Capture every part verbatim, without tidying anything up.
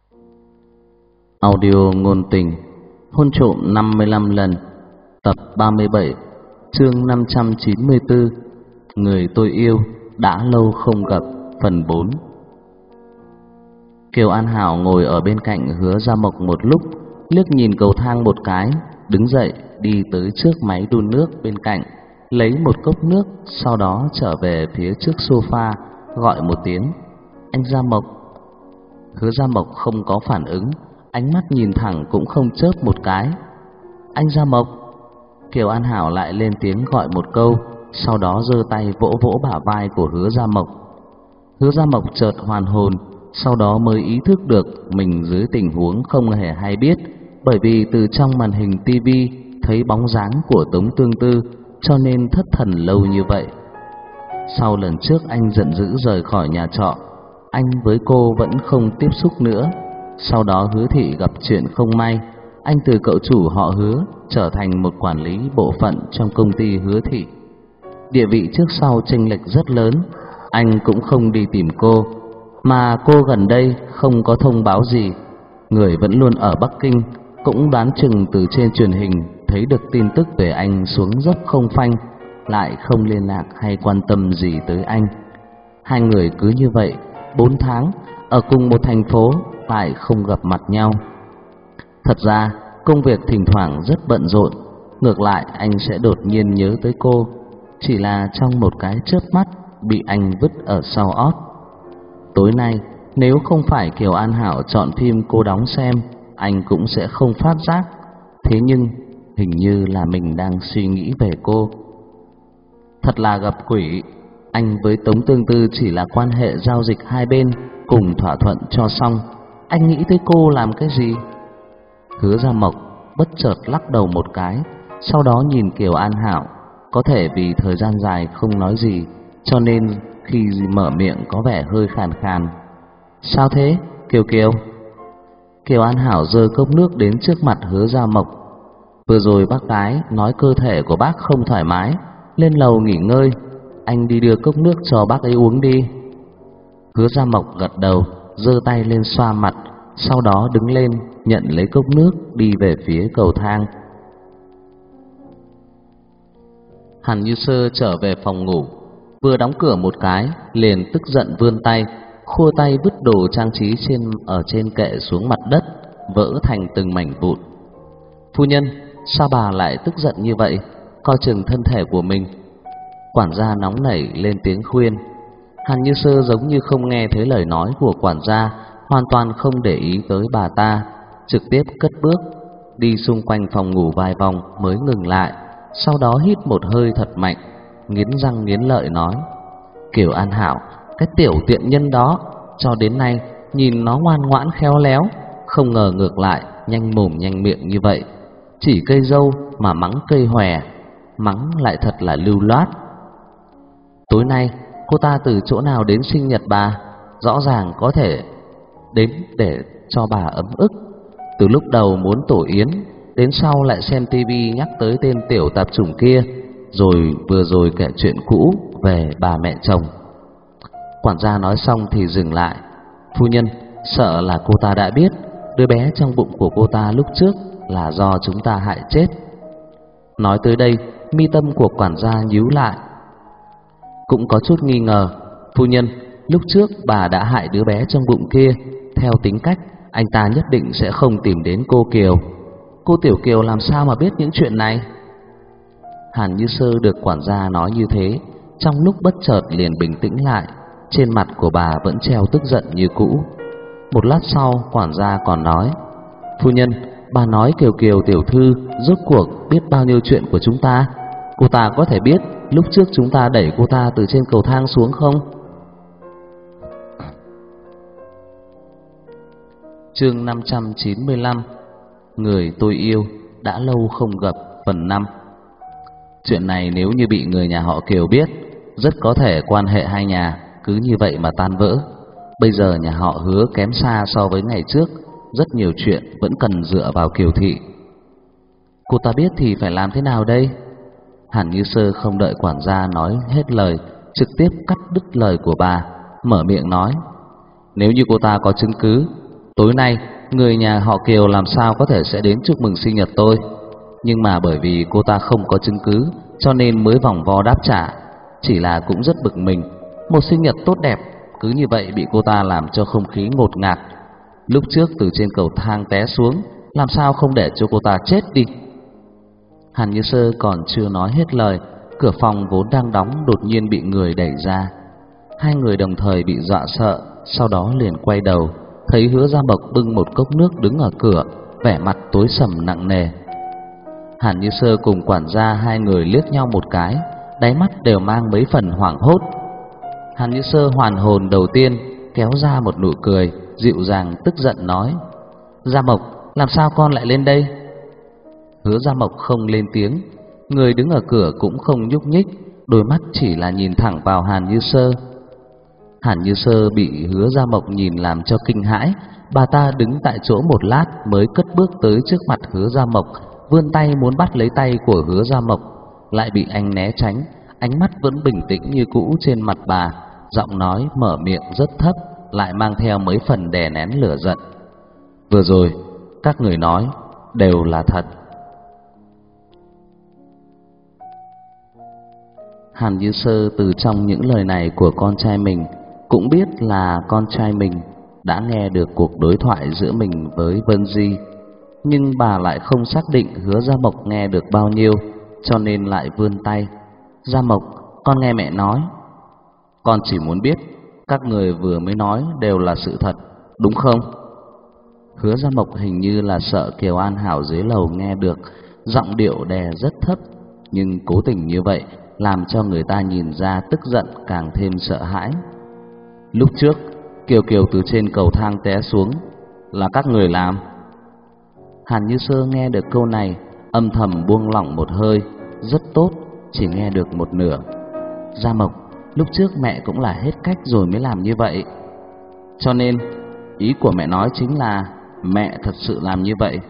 Audio ngôn tình hôn trộm năm mươi lăm lần, tập ba mươi bảy, chương năm trăm chín mươi tư, người tôi yêu đã lâu không gặp, phần bốn. Kiều An Hảo ngồi ở bên cạnh Hứa Gia Mộc một lúc, liếc nhìn cầu thang một cái, đứng dậy đi tới trước máy đun nước bên cạnh, lấy một cốc nước, sau đó trở về phía trước sofa, gọi một tiếng: "Anh Gia Mộc." Hứa Gia Mộc không có phản ứng, ánh mắt nhìn thẳng cũng không chớp một cái. "Anh Gia Mộc." Kiều An Hảo lại lên tiếng gọi một câu, sau đó giơ tay vỗ vỗ bả vai của Hứa Gia Mộc. Hứa Gia Mộc chợt hoàn hồn, sau đó mới ý thức được mình dưới tình huống không hề hay biết, bởi vì từ trong màn hình tivi thấy bóng dáng của Tống Tương Tư, cho nên thất thần lâu như vậy. Sau lần trước anh giận dữ rời khỏi nhà trọ, anh với cô vẫn không tiếp xúc nữa. Sau đó Hứa thị gặp chuyện không may, anh từ cậu chủ họ Hứa trở thành một quản lý bộ phận trong công ty Hứa thị. Địa vị trước sau chênh lệch rất lớn, anh cũng không đi tìm cô, mà cô gần đây không có thông báo gì, người vẫn luôn ở Bắc Kinh, cũng đoán chừng từ trên truyền hình thấy được tin tức về anh xuống dốc không phanh, lại không liên lạc hay quan tâm gì tới anh. Hai người cứ như vậy bốn tháng ở cùng một thành phố lại không gặp mặt nhau. Thật ra công việc thỉnh thoảng rất bận rộn, ngược lại anh sẽ đột nhiên nhớ tới cô, chỉ là trong một cái chớp mắt bị anh vứt ở sau ót. Tối nay nếu không phải Kiều An Hảo chọn phim cô đóng xem, anh cũng sẽ không phát giác. Thế nhưng hình như là mình đang suy nghĩ về cô. Thật là gặp quỷ, anh với Tống Tương Tư chỉ là quan hệ giao dịch hai bên cùng thỏa thuận cho xong, anh nghĩ tới cô làm cái gì? Hứa Gia Mộc bất chợt lắc đầu một cái, sau đó nhìn Kiều An Hảo. Có thể vì thời gian dài không nói gì, cho nên khi mở miệng có vẻ hơi khàn khàn. "Sao thế, Kiều Kiều?" Kiều An Hảo giơ cốc nước đến trước mặt Hứa Gia Mộc. "Vừa rồi bác gái nói cơ thể của bác không thoải mái, lên lầu nghỉ ngơi, anh đi đưa cốc nước cho bác ấy uống đi." Hứa Gia Mộc gật đầu, giơ tay lên xoa mặt, sau đó đứng lên nhận lấy cốc nước đi về phía cầu thang. Hàn Như Sơ trở về phòng ngủ, vừa đóng cửa một cái liền tức giận vươn tay, khua tay vứt đồ trang trí trên ở trên kệ xuống mặt đất, vỡ thành từng mảnh vụn. "Phu nhân, sao bà lại tức giận như vậy? Coi chừng thân thể của mình." Quản gia nóng nảy lên tiếng khuyên. Hàn Như Sơ giống như không nghe thấy lời nói của quản gia, hoàn toàn không để ý tới bà ta, trực tiếp cất bước đi xung quanh phòng ngủ vài vòng mới ngừng lại, sau đó hít một hơi thật mạnh, nghiến răng nghiến lợi nói: "Kiều An Hảo, cái tiểu tiện nhân đó, cho đến nay nhìn nó ngoan ngoãn khéo léo, không ngờ ngược lại nhanh mồm nhanh miệng như vậy, chỉ cây dâu mà mắng cây hòe, mắng lại thật là lưu loát. Tối nay cô ta từ chỗ nào đến sinh nhật bà? Rõ ràng có thể đến để cho bà ấm ức. Từ lúc đầu muốn tổ yến, đến sau lại xem tivi nhắc tới tên tiểu tạp chủng kia, rồi vừa rồi kể chuyện cũ về bà mẹ chồng." Quản gia nói xong thì dừng lại. "Phu nhân, sợ là cô ta đã biết đứa bé trong bụng của cô ta lúc trước là do chúng ta hại chết." Nói tới đây, mi tâm của quản gia nhíu lại, cũng có chút nghi ngờ. "Phu nhân, lúc trước bà đã hại đứa bé trong bụng kia, theo tính cách anh ta nhất định sẽ không tìm đến cô Kiều. Cô Tiểu Kiều làm sao mà biết những chuyện này?" Hàn Như Sơ được quản gia nói như thế, trong lúc bất chợt liền bình tĩnh lại, trên mặt của bà vẫn treo tức giận như cũ. Một lát sau, quản gia còn nói: "Phu nhân, bà nói Kiều Kiều tiểu thư rốt cuộc biết bao nhiêu chuyện của chúng ta? Cô ta có thể biết lúc trước chúng ta đẩy cô ta từ trên cầu thang xuống không?" Chương năm trăm chín mươi lăm, người tôi yêu đã lâu không gặp, phần năm. Chuyện này nếu như bị người nhà họ Kiều biết, rất có thể quan hệ hai nhà cứ như vậy mà tan vỡ. Bây giờ nhà họ Hứa kém xa so với ngày trước, rất nhiều chuyện vẫn cần dựa vào Kiều thị. Cô ta biết thì phải làm thế nào đây? Hàn Như Sơ không đợi quản gia nói hết lời, trực tiếp cắt đứt lời của bà, mở miệng nói: "Nếu như cô ta có chứng cứ, Tối nay người nhà họ Kiều làm sao có thể sẽ đến chúc mừng sinh nhật tôi. Nhưng mà bởi vì cô ta không có chứng cứ cho nên mới vòng vo đáp trả. Chỉ là cũng rất bực mình, một sinh nhật tốt đẹp cứ như vậy bị cô ta làm cho không khí ngột ngạt. Lúc trước từ trên cầu thang té xuống, làm sao không để cho cô ta chết đi. Hàn Như Sơ còn chưa nói hết lời, cửa phòng vốn đang đóng đột nhiên bị người đẩy ra. Hai người đồng thời bị dọa sợ, sau đó liền quay đầu, thấy Hứa Gia Mộc bưng một cốc nước đứng ở cửa, vẻ mặt tối sầm nặng nề. Hàn Như Sơ cùng quản gia hai người liếc nhau một cái, đáy mắt đều mang mấy phần hoảng hốt. Hàn Như Sơ hoàn hồn đầu tiên, kéo ra một nụ cười, dịu dàng tức giận nói: Gia Mộc, làm sao con lại lên đây? Hứa Gia Mộc không lên tiếng, người đứng ở cửa cũng không nhúc nhích, đôi mắt chỉ là nhìn thẳng vào Hàn Như Sơ. Hàn Như Sơ bị Hứa Gia Mộc nhìn làm cho kinh hãi, bà ta đứng tại chỗ một lát mới cất bước tới trước mặt Hứa Gia Mộc, vươn tay muốn bắt lấy tay của Hứa Gia Mộc, lại bị anh né tránh, ánh mắt vẫn bình tĩnh như cũ trên mặt bà, giọng nói mở miệng rất thấp, lại mang theo mấy phần đè nén lửa giận. Vừa rồi các người nói đều là thật. Hàn Như Sơ từ trong những lời này của con trai mình cũng biết là con trai mình đã nghe được cuộc đối thoại giữa mình với Vân Di, nhưng bà lại không xác định Hứa Gia Mộc nghe được bao nhiêu, cho nên lại vươn tay. Gia Mộc, con nghe mẹ nói. Con chỉ muốn biết các người vừa mới nói đều là sự thật, đúng không? Hứa Gia Mộc hình như là sợ Kiều An Hảo dưới lầu nghe được, giọng điệu đè rất thấp, nhưng cố tình như vậy làm cho người ta nhìn ra tức giận càng thêm sợ hãi. Lúc trước Kiều Kiều từ trên cầu thang té xuống là các người làm. Hàn Như Sơ nghe được câu này âm thầm buông lỏng một hơi, rất tốt, chỉ nghe được một nửa. Gia Mộc, lúc trước mẹ cũng là hết cách rồi mới làm như vậy. Cho nên ý của mẹ nói chính là mẹ thật sự làm như vậy.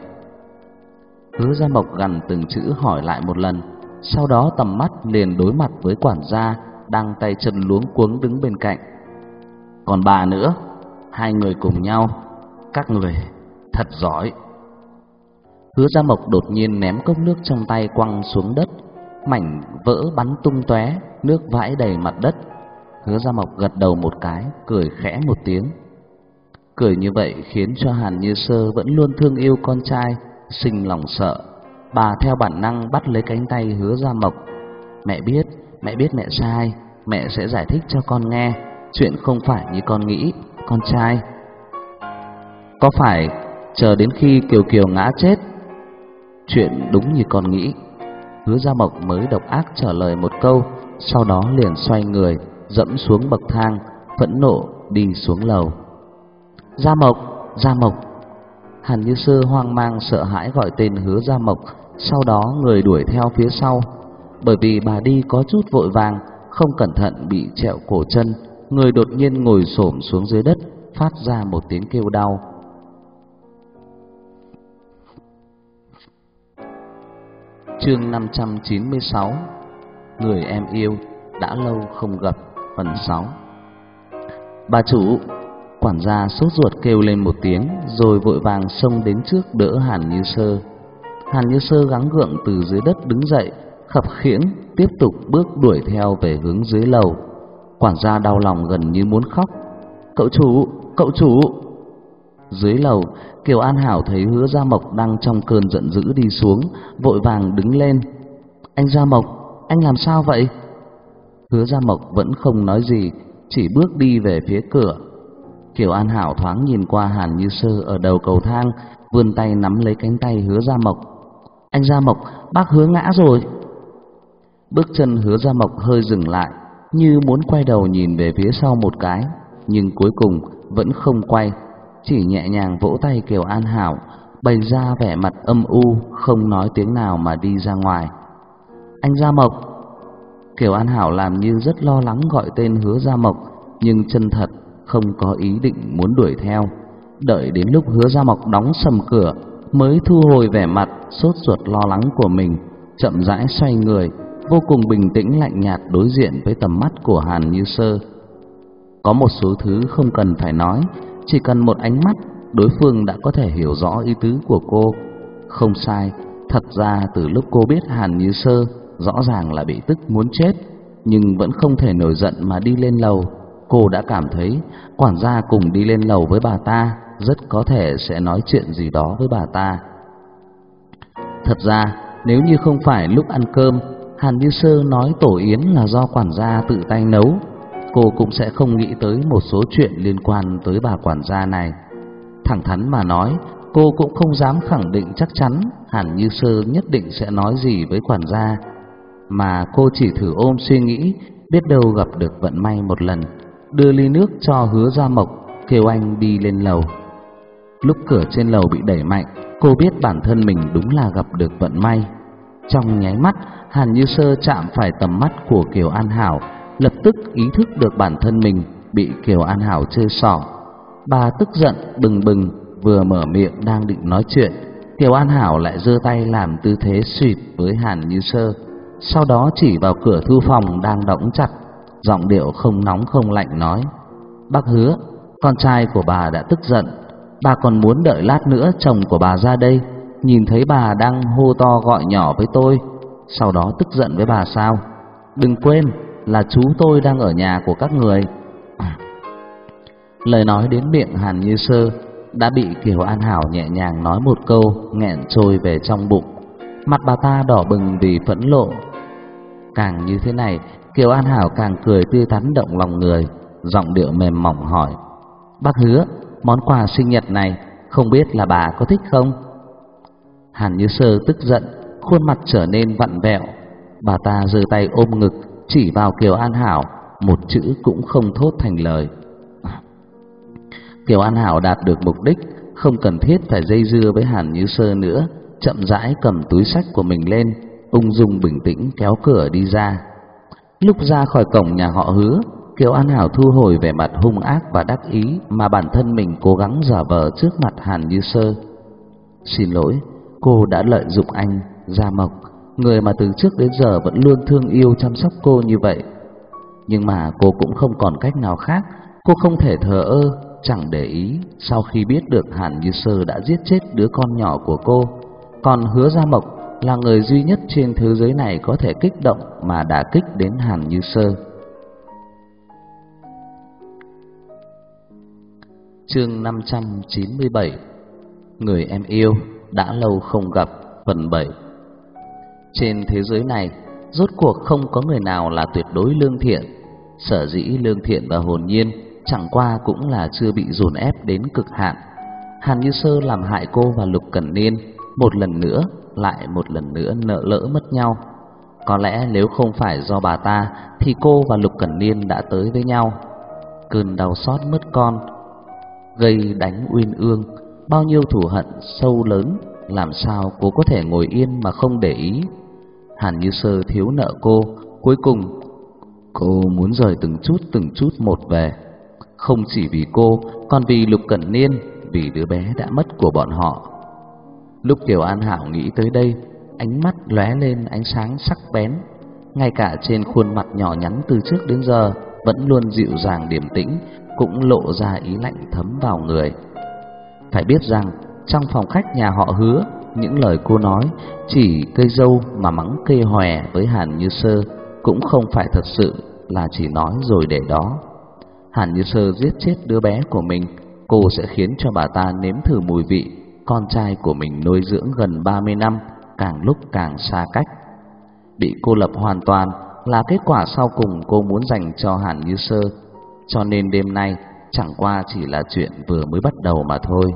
Hứa Gia Mộc gằn từng chữ hỏi lại một lần, sau đó tầm mắt liền đối mặt với quản gia đang tay chân luống cuống đứng bên cạnh. Còn bà nữa, hai người cùng nhau, các người thật giỏi. Hứa Gia Mộc đột nhiên ném cốc nước trong tay quăng xuống đất, mảnh vỡ bắn tung tóe, nước vãi đầy mặt đất. Hứa Gia Mộc gật đầu một cái, cười khẽ một tiếng. Cười như vậy khiến cho Hàn Như Sơ vẫn luôn thương yêu con trai sinh lòng sợ. Bà theo bản năng bắt lấy cánh tay Hứa Gia Mộc. Mẹ biết, mẹ biết mẹ sai, mẹ sẽ giải thích cho con nghe. Chuyện không phải như con nghĩ, con trai. Có phải chờ đến khi Kiều Kiều ngã chết? Chuyện đúng như con nghĩ. Hứa Gia Mộc mới độc ác trả lời một câu, sau đó liền xoay người, dẫm xuống bậc thang, phẫn nộ đi xuống lầu. Gia Mộc, Gia Mộc. Hàn Như Sơ hoang mang sợ hãi gọi tên Hứa Gia Mộc, sau đó người đuổi theo phía sau. Bởi vì bà đi có chút vội vàng, không cẩn thận bị trẹo cổ chân, người đột nhiên ngồi xổm xuống dưới đất, phát ra một tiếng kêu đau. Chương năm trăm chín mươi sáu, Người em yêu đã lâu không gặp, phần sáu. Bà chủ. Quản gia sốt ruột kêu lên một tiếng, rồi vội vàng xông đến trước đỡ Hàn Như Sơ. Hàn Như Sơ gắng gượng từ dưới đất đứng dậy, khập khiễng tiếp tục bước đuổi theo về hướng dưới lầu. Quản gia đau lòng gần như muốn khóc. Cậu chủ, cậu chủ. Dưới lầu, Kiều An Hảo thấy Hứa Gia Mộc đang trong cơn giận dữ đi xuống, vội vàng đứng lên. Anh Gia Mộc, anh làm sao vậy? Hứa Gia Mộc vẫn không nói gì, chỉ bước đi về phía cửa. Kiều An Hảo thoáng nhìn qua Hàn Như Sơ ở đầu cầu thang, vươn tay nắm lấy cánh tay Hứa Gia Mộc. Anh Gia Mộc, bác Hứa ngã rồi. Bước chân Hứa Gia Mộc hơi dừng lại, như muốn quay đầu nhìn về phía sau một cái, nhưng cuối cùng vẫn không quay, chỉ nhẹ nhàng vỗ tay Kiều An Hảo, bày ra vẻ mặt âm u, không nói tiếng nào mà đi ra ngoài. Anh Gia Mộc. Kiều An Hảo làm như rất lo lắng gọi tên Hứa Gia Mộc, nhưng chân thật không có ý định muốn đuổi theo. Đợi đến lúc Hứa Gia Mộc đóng sầm cửa, mới thu hồi vẻ mặt sốt ruột lo lắng của mình, chậm rãi xoay người, vô cùng bình tĩnh lạnh nhạt đối diện với tầm mắt của Hàn Như Sơ. Có một số thứ không cần phải nói, chỉ cần một ánh mắt đối phương đã có thể hiểu rõ ý tứ của cô. Không sai, thật ra từ lúc cô biết Hàn Như Sơ rõ ràng là bị tức muốn chết, nhưng vẫn không thể nổi giận mà đi lên lầu. Cô đã cảm thấy quản gia cùng đi lên lầu với bà ta rất có thể sẽ nói chuyện gì đó với bà ta. Thật ra nếu như không phải lúc ăn cơm Hàn Như Sơ nói tổ yến là do quản gia tự tay nấu, cô cũng sẽ không nghĩ tới một số chuyện liên quan tới bà quản gia này. Thẳng thắn mà nói, cô cũng không dám khẳng định chắc chắn Hàn Như Sơ nhất định sẽ nói gì với quản gia, mà cô chỉ thử ôm suy nghĩ biết đâu gặp được vận may một lần, đưa ly nước cho Hứa Gia Mộc, kêu anh đi lên lầu. Lúc cửa trên lầu bị đẩy mạnh, cô biết bản thân mình đúng là gặp được vận may. Trong nháy mắt, Hàn Như Sơ chạm phải tầm mắt của Kiều An Hảo, lập tức ý thức được bản thân mình bị Kiều An Hảo chơi xỏ. Bà tức giận bừng bừng, vừa mở miệng đang định nói chuyện, Kiều An Hảo lại giơ tay làm tư thế suýt với Hàn Như Sơ, sau đó chỉ vào cửa thư phòng đang đóng chặt, giọng điệu không nóng không lạnh nói: "Bác Hứa, con trai của bà đã tức giận, bà còn muốn đợi lát nữa chồng của bà ra đây, nhìn thấy bà đang hô to gọi nhỏ với tôi, sau đó tức giận với bà sao? Đừng quên là chú tôi đang ở nhà của các người." Lời nói đến miệng Hàn Như Sơ đã bị Kiều An Hảo nhẹ nhàng nói một câu nghẹn trôi về trong bụng. Mặt bà ta đỏ bừng vì phẫn nộ. Càng như thế này, Kiều An Hảo càng cười tươi tắn động lòng người, giọng điệu mềm mỏng hỏi: "Bác Hứa, món quà sinh nhật này không biết là bà có thích không?" Hàn Như Sơ tức giận, khuôn mặt trở nên vặn vẹo. Bà ta giơ tay ôm ngực, chỉ vào Kiều An Hảo, một chữ cũng không thốt thành lời. Kiều An Hảo đạt được mục đích, không cần thiết phải dây dưa với Hàn Như Sơ nữa, chậm rãi cầm túi xách của mình lên, ung dung bình tĩnh kéo cửa đi ra. Lúc ra khỏi cổng nhà họ Hứa, Kiều An Hảo thu hồi vẻ mặt hung ác và đắc ý mà bản thân mình cố gắng giả vờ trước mặt Hàn Như Sơ. "Xin lỗi, cô đã lợi dụng anh, Gia Mộc, người mà từ trước đến giờ vẫn luôn thương yêu chăm sóc cô như vậy. Nhưng mà cô cũng không còn cách nào khác, cô không thể thờ ơ, chẳng để ý sau khi biết được Hàn Như Sơ đã giết chết đứa con nhỏ của cô. Còn Hứa Gia Mộc là người duy nhất trên thế giới này có thể kích động mà đả kích đến Hàn Như Sơ." Chương năm trăm chín mươi bảy. Người em yêu đã lâu không gặp, phần bảy. Trên thế giới này, rốt cuộc không có người nào là tuyệt đối lương thiện. Sở dĩ lương thiện và hồn nhiên chẳng qua cũng là chưa bị dồn ép đến cực hạn. Hàn Như Sơ làm hại cô và Lục Cẩn Niên, một lần nữa lại một lần nữa nợ lỡ mất nhau. Có lẽ nếu không phải do bà ta thì cô và Lục Cẩn Niên đã tới với nhau. Cơn đau xót mất con, gây đánh uyên ương, bao nhiêu thù hận sâu lớn, làm sao cô có thể ngồi yên mà không để ý. Hàn Như Sơ thiếu nợ cô, cuối cùng cô muốn rời từng chút từng chút một về, không chỉ vì cô, còn vì Lục Cẩn Niên, vì đứa bé đã mất của bọn họ. Lúc Kiều An Hảo nghĩ tới đây, ánh mắt lóe lên ánh sáng sắc bén, ngay cả trên khuôn mặt nhỏ nhắn từ trước đến giờ vẫn luôn dịu dàng điềm tĩnh cũng lộ ra ý lạnh thấm vào người. Phải biết rằng trong phòng khách nhà họ Hứa, những lời cô nói chỉ cây dâu mà mắng cây hòe với Hàn Như Sơ cũng không phải thật sự là chỉ nói rồi để đó. Hàn Như Sơ giết chết đứa bé của mình, cô sẽ khiến cho bà ta nếm thử mùi vị con trai của mình nuôi dưỡng gần ba mươi năm càng lúc càng xa cách. Bị cô lập hoàn toàn là kết quả sau cùng cô muốn dành cho Hàn Như Sơ, cho nên đêm nay chẳng qua chỉ là chuyện vừa mới bắt đầu mà thôi.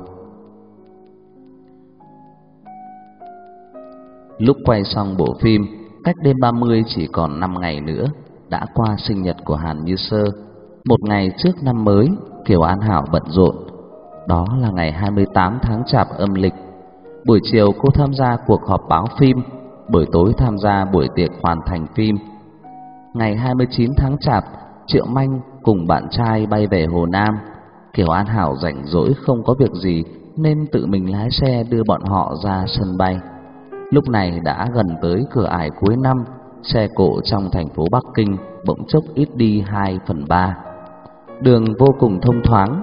Lúc quay xong bộ phim, cách đêm ba mươi chỉ còn năm ngày nữa, đã qua sinh nhật của Hàn Như Sơ. Một ngày trước năm mới, Kiều An Hảo bận rộn. Đó là ngày hai mươi tám tháng Chạp âm lịch. Buổi chiều cô tham gia cuộc họp báo phim, buổi tối tham gia buổi tiệc hoàn thành phim. Ngày hai mươi chín tháng Chạp, Triệu Manh cùng bạn trai bay về Hồ Nam. Kiều An Hảo rảnh rỗi không có việc gì nên tự mình lái xe đưa bọn họ ra sân bay. Lúc này đã gần tới cửa ải cuối năm, xe cộ trong thành phố Bắc Kinh bỗng chốc ít đi hai phần ba. Đường vô cùng thông thoáng,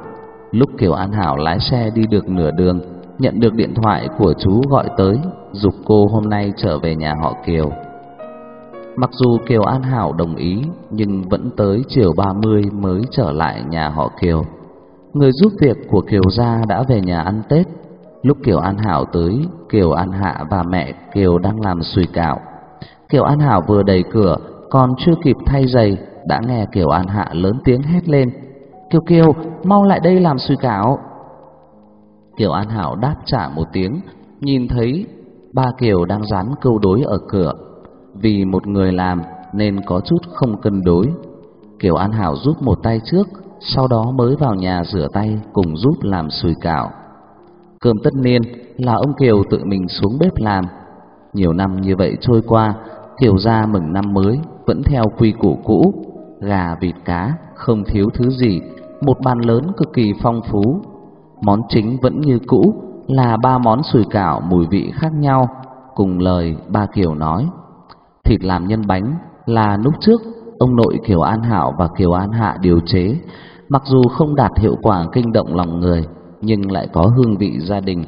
Lúc Kiều An Hảo lái xe đi được nửa đường, nhận được điện thoại của chú gọi tới, giục cô hôm nay trở về nhà họ Kiều. Mặc dù Kiều An Hảo đồng ý, nhưng vẫn tới chiều ba mươi mới trở lại nhà họ Kiều. Người giúp việc của Kiều gia đã về nhà ăn Tết. Lúc Kiều An Hảo tới, Kiều An Hạ và mẹ Kiều đang làm sùi cảo. Kiều An Hảo vừa đẩy cửa, còn chưa kịp thay giày, đã nghe Kiều An Hạ lớn tiếng hét lên: "Kiều Kiều, mau lại đây làm sùi cảo." Kiều An Hảo đáp trả một tiếng, nhìn thấy ba Kiều đang dán câu đối ở cửa. Vì một người làm nên có chút không cân đối. Kiều An Hảo giúp một tay trước, sau đó mới vào nhà rửa tay cùng giúp làm sùi cảo. Cơm tất niên là ông Kiều tự mình xuống bếp làm. Nhiều năm như vậy trôi qua, Kiều gia mừng năm mới vẫn theo quy củ cũ, gà vịt cá không thiếu thứ gì, một bàn lớn cực kỳ phong phú. Món chính vẫn như cũ là ba món sùi cảo mùi vị khác nhau. Cùng lời ba Kiều nói, thịt làm nhân bánh là lúc trước ông nội Kiều An Hảo và Kiều An Hạ điều chế, mặc dù không đạt hiệu quả kinh động lòng người, nhưng lại có hương vị gia đình.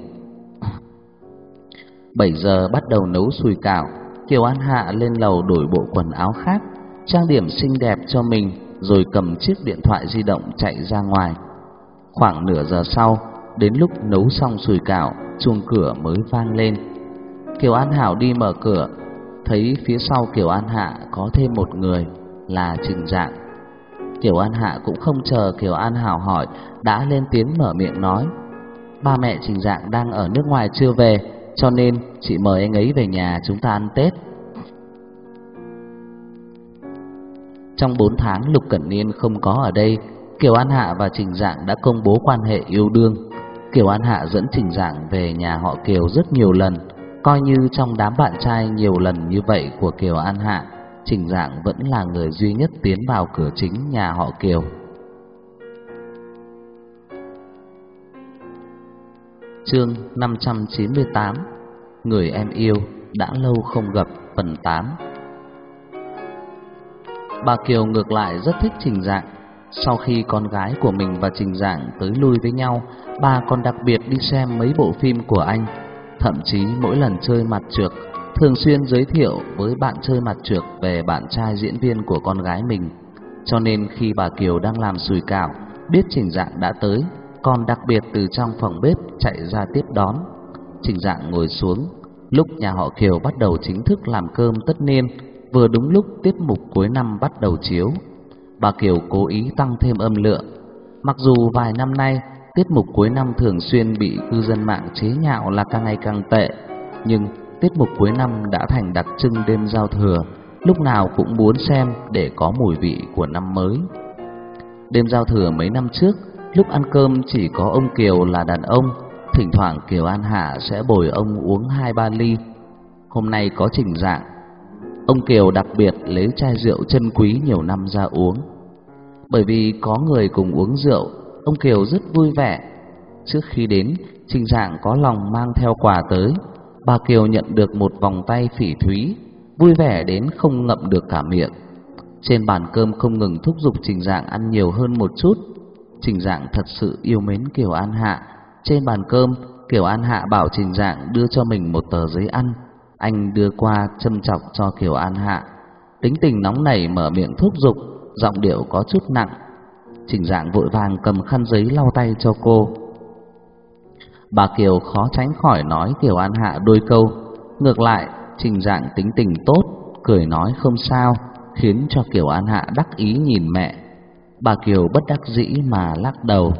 Bảy giờ bắt đầu nấu sùi cảo. Kiều An Hạ lên lầu đổi bộ quần áo khác, trang điểm xinh đẹp cho mình, rồi cầm chiếc điện thoại di động chạy ra ngoài. Khoảng nửa giờ sau, đến lúc nấu xong sùi cảo, chuông cửa mới vang lên. Kiều An Hảo đi mở cửa, thấy phía sau Kiều An Hạ có thêm một người là Trình Dạng. Kiều An Hạ cũng không chờ Kiều An Hảo hỏi, đã lên tiếng mở miệng nói: "Ba mẹ Trình Dạng đang ở nước ngoài chưa về, cho nên chị mời anh ấy về nhà chúng ta ăn Tết." Trong bốn tháng Lục Cẩn Niên không có ở đây, Kiều An Hạ và Trình Dạng đã công bố quan hệ yêu đương. Kiều An Hạ dẫn Trình Dạng về nhà họ Kiều rất nhiều lần, coi như trong đám bạn trai nhiều lần như vậy của Kiều An Hạ, Trình Dạng vẫn là người duy nhất tiến vào cửa chính nhà họ Kiều. Chương năm trăm chín mươi tám: Người em yêu đã lâu không gặp, phần tám. Bà Kiều ngược lại rất thích Trình Dạng. Sau khi con gái của mình và Trình Dạng tới lui với nhau, bà còn đặc biệt đi xem mấy bộ phim của anh. Thậm chí mỗi lần chơi mặt trược, thường xuyên giới thiệu với bạn chơi mặt trược về bạn trai diễn viên của con gái mình. Cho nên khi bà Kiều đang làm sùi cảo, biết Trình Dạng đã tới, còn đặc biệt từ trong phòng bếp chạy ra tiếp đón. Trình Dạng ngồi xuống. Lúc nhà họ Kiều bắt đầu chính thức làm cơm tất niên, vừa đúng lúc tiết mục cuối năm bắt đầu chiếu. Bà Kiều cố ý tăng thêm âm lượng. Mặc dù vài năm nay tiết mục cuối năm thường xuyên bị cư dân mạng chế nhạo là càng ngày càng tệ, nhưng tiết mục cuối năm đã thành đặc trưng đêm giao thừa, lúc nào cũng muốn xem để có mùi vị của năm mới. Đêm giao thừa mấy năm trước, lúc ăn cơm chỉ có ông Kiều là đàn ông, thỉnh thoảng Kiều An Hạ sẽ bồi ông uống hai ba ly. Hôm nay có Trình Dạng, ông Kiều đặc biệt lấy chai rượu chân quý nhiều năm ra uống. Bởi vì có người cùng uống rượu, ông Kiều rất vui vẻ. Trước khi đến, Trình Dạng có lòng mang theo quà tới. Bà Kiều nhận được một vòng tay phỉ thúy, vui vẻ đến không ngậm được cả miệng. Trên bàn cơm không ngừng thúc giục Trình Dạng ăn nhiều hơn một chút. Trình Dạng thật sự yêu mến Kiều An Hạ. Trên bàn cơm, Kiều An Hạ bảo Trình Dạng đưa cho mình một tờ giấy ăn. Anh đưa qua châm chọc cho Kiều An Hạ. Tính tình nóng nảy mở miệng thúc giục, giọng điệu có chút nặng. Trình Dạng vội vàng cầm khăn giấy lau tay cho cô. Bà Kiều khó tránh khỏi nói Kiều An Hạ đôi câu. Ngược lại, Trình Dạng tính tình tốt, cười nói không sao, khiến cho Kiều An Hạ đắc ý nhìn mẹ. Bà Kiều bất đắc dĩ mà lắc đầu.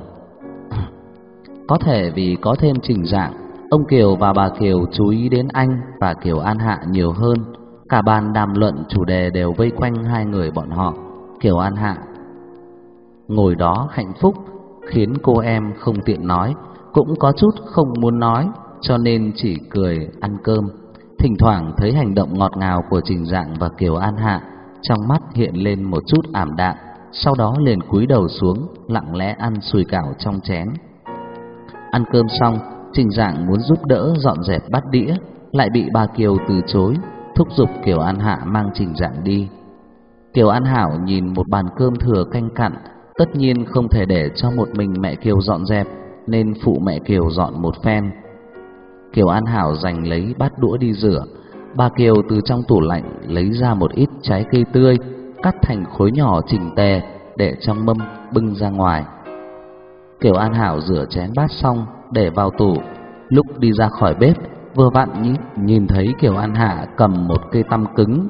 Có thể vì có thêm Trình Dạng, ông Kiều và bà Kiều chú ý đến anh và Kiều An Hạ nhiều hơn. Cả bàn đàm luận chủ đề đều vây quanh hai người bọn họ. Kiều An Hạ ngồi đó hạnh phúc, khiến cô em không tiện nói, cũng có chút không muốn nói, cho nên chỉ cười ăn cơm. Thỉnh thoảng thấy hành động ngọt ngào của Trình Dạng và Kiều An Hạ, trong mắt hiện lên một chút ảm đạm, sau đó liền cúi đầu xuống, lặng lẽ ăn sùi cảo trong chén. Ăn cơm xong, Trình Dạng muốn giúp đỡ dọn dẹp bát đĩa, lại bị bà Kiều từ chối, thúc giục Kiều An Hạ mang Trình Dạng đi. Kiều An Hảo nhìn một bàn cơm thừa canh cặn, Tất nhiên không thể để cho một mình mẹ Kiều dọn dẹp, nên phụ mẹ Kiều dọn một phen. Kiều An Hảo giành lấy bát đũa đi rửa. Bà Kiều từ trong tủ lạnh lấy ra một ít trái cây tươi, cắt thành khối nhỏ chỉnh tề để trong mâm bưng ra ngoài. Kiều An Hảo rửa chén bát xong để vào tủ. Lúc đi ra khỏi bếp, vừa vặn nhìn, nhìn thấy Kiều An Hạ cầm một cây tăm cứng,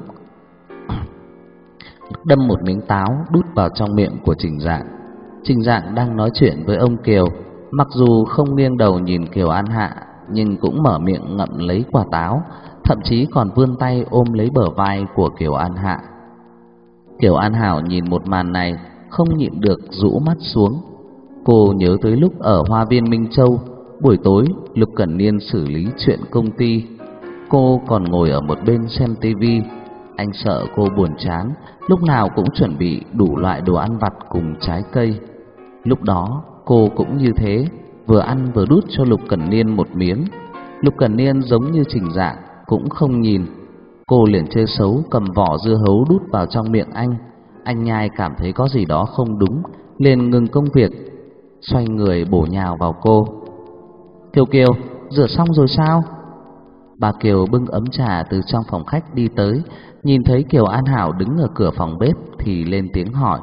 đâm một miếng táo đút vào trong miệng của Trình Dạng. Trình Dạng đang nói chuyện với ông Kiều, mặc dù không nghiêng đầu nhìn Kiều An Hạ, nhưng cũng mở miệng ngậm lấy quả táo, thậm chí còn vươn tay ôm lấy bờ vai của Kiều An Hạ. Kiều An Hảo nhìn một màn này, không nhịn được rũ mắt xuống. Cô nhớ tới lúc ở Hoa viên Minh Châu, buổi tối Lục Cẩn Niên xử lý chuyện công ty, cô còn ngồi ở một bên xem tivi. Anh sợ cô buồn chán, lúc nào cũng chuẩn bị đủ loại đồ ăn vặt cùng trái cây. Lúc đó cô cũng như thế, vừa ăn vừa đút cho Lục Cẩn Niên một miếng. Lục Cẩn Niên giống như Trình Dạng, cũng không nhìn. Cô liền chơi xấu cầm vỏ dưa hấu đút vào trong miệng anh. Anh nhai cảm thấy có gì đó không đúng, liền ngừng công việc, xoay người bổ nhào vào cô. Kiều Kiều, rửa xong rồi sao? Bà Kiều bưng ấm trà từ trong phòng khách đi tới, nhìn thấy Kiều An Hảo đứng ở cửa phòng bếp thì lên tiếng hỏi.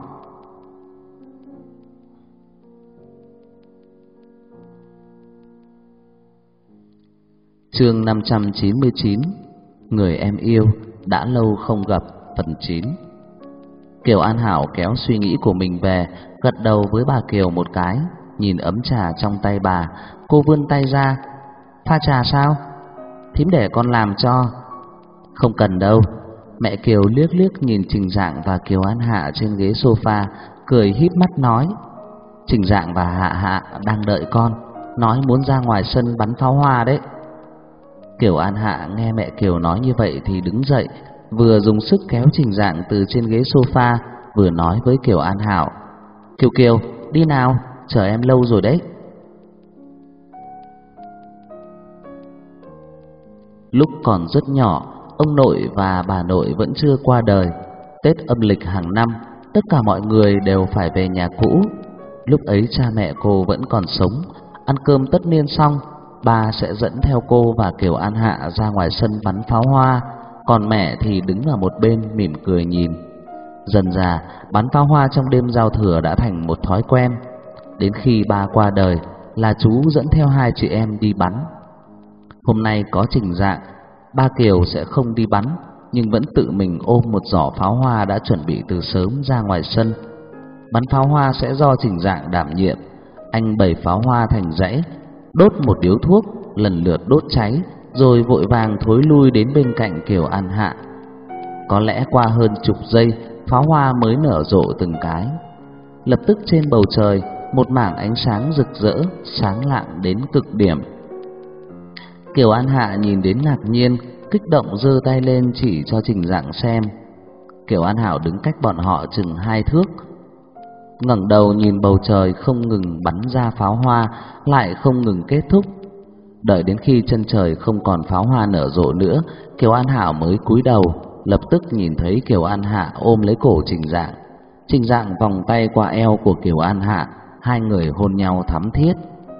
Chương năm trăm chín mươi chín, Người em yêu đã lâu không gặp, phần chín. Kiều An Hảo kéo suy nghĩ của mình về, gật đầu với bà Kiều một cái, nhìn ấm trà trong tay bà, cô vươn tay ra. Pha trà sao? Thím để con làm cho. Không cần đâu. Mẹ Kiều liếc liếc nhìn Trình Dạng và Kiều An Hạ trên ghế sofa, cười híp mắt nói. Trình Dạng và Hạ Hạ đang đợi con, nói muốn ra ngoài sân bắn pháo hoa đấy. Kiều An Hạ nghe mẹ Kiều nói như vậy thì đứng dậy, vừa dùng sức kéo Trình Dạng từ trên ghế sofa, vừa nói với Kiều An Hảo. Kiều Kiều, đi nào, chờ em lâu rồi đấy. Lúc còn rất nhỏ, ông nội và bà nội vẫn chưa qua đời. Tết âm lịch hàng năm, tất cả mọi người đều phải về nhà cũ. Lúc ấy cha mẹ cô vẫn còn sống. Ăn cơm tất niên xong, ba sẽ dẫn theo cô và Kiều An Hạ ra ngoài sân bắn pháo hoa, còn mẹ thì đứng ở một bên mỉm cười nhìn. Dần dà, bắn pháo hoa trong đêm giao thừa đã thành một thói quen. Đến khi ba qua đời là chú dẫn theo hai chị em đi bắn. Hôm nay có Trình Dạng, ba Kiều sẽ không đi bắn, nhưng vẫn tự mình ôm một giỏ pháo hoa đã chuẩn bị từ sớm ra ngoài sân. Bắn pháo hoa sẽ do Trình Dạng đảm nhiệm. Anh bày pháo hoa thành dãy, đốt một điếu thuốc, lần lượt đốt cháy, rồi vội vàng thối lui đến bên cạnh Kiều An Hạ. Có lẽ qua hơn chục giây, pháo hoa mới nở rộ từng cái. Lập tức trên bầu trời, một mảng ánh sáng rực rỡ, sáng lạng đến cực điểm. Kiều An Hạ nhìn đến ngạc nhiên, kích động giơ tay lên chỉ cho Trình Dạng xem. Kiều An Hảo đứng cách bọn họ chừng hai thước, ngẩng đầu nhìn bầu trời không ngừng bắn ra pháo hoa, lại không ngừng kết thúc. Đợi đến khi chân trời không còn pháo hoa nở rộ nữa, Kiều An Hảo mới cúi đầu, lập tức nhìn thấy Kiều An Hạ ôm lấy cổ Trình Dạng. Trình Dạng vòng tay qua eo của Kiều An Hạ, hai người hôn nhau thắm thiết.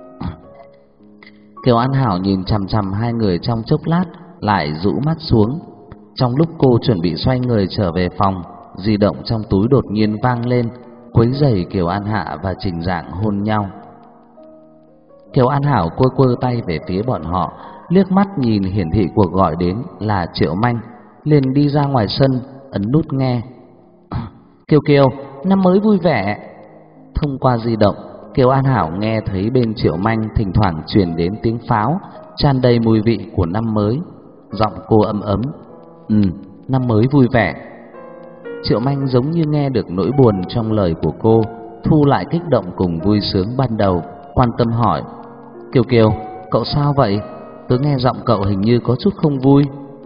Kiều An Hảo nhìn chằm chằm hai người trong chốc lát, lại rũ mắt xuống. Trong lúc cô chuẩn bị xoay người trở về phòng, di động trong túi đột nhiên vang lên, quấy rầy Kiều An Hạ và Trình Dạng hôn nhau. Kiều An Hảo quơ quơ tay về phía bọn họ, liếc mắt nhìn hiển thị cuộc gọi đến là Triệu Manh, liền đi ra ngoài sân, ấn nút nghe. Kiều Kiều, năm mới vui vẻ. Thông qua di động, Kiều An Hảo nghe thấy bên Triệu Manh thỉnh thoảng truyền đến tiếng pháo, tràn đầy mùi vị của năm mới. Giọng cô ấm ấm. Ừ, năm mới vui vẻ. Triệu Manh giống như nghe được nỗi buồn trong lời của cô, thu lại kích động cùng vui sướng ban đầu, quan tâm hỏi. Kiều Kiều, cậu sao vậy? Tớ nghe giọng cậu hình như có chút không vui.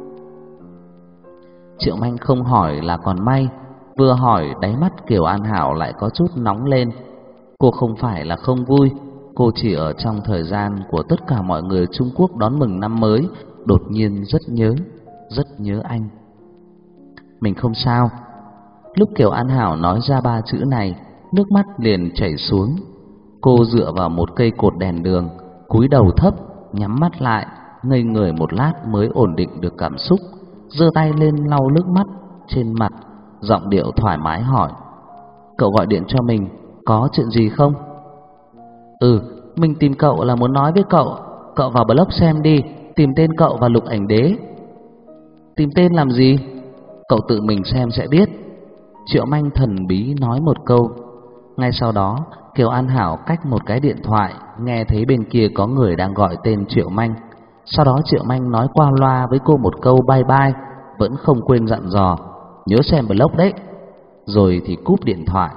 Triệu Manh không hỏi là còn may, vừa hỏi đáy mắt Kiều An Hảo lại có chút nóng lên. Cô không phải là không vui, cô chỉ ở trong thời gian của tất cả mọi người Trung Quốc đón mừng năm mới, đột nhiên rất nhớ, rất nhớ anh. Mình không sao. Lúc Kiều An Hảo nói ra ba chữ này, nước mắt liền chảy xuống. Cô dựa vào một cây cột đèn đường, cúi đầu thấp, nhắm mắt lại, ngây người một lát mới ổn định được cảm xúc, giơ tay lên lau nước mắt trên mặt, giọng điệu thoải mái hỏi: "Cậu gọi điện cho mình, có chuyện gì không?" "Ừ, mình tìm cậu là muốn nói với cậu, cậu vào blog xem đi, tìm tên cậu và lục ảnh đế." "Tìm tên làm gì?" "Cậu tự mình xem sẽ biết." Triệu Manh thần bí nói một câu. Ngay sau đó, Kiều An Hảo cách một cái điện thoại nghe thấy bên kia có người đang gọi tên Triệu Manh. Sau đó Triệu Manh nói qua loa với cô một câu bye bye, vẫn không quên dặn dò: "Nhớ xem blog đấy." Rồi thì cúp điện thoại.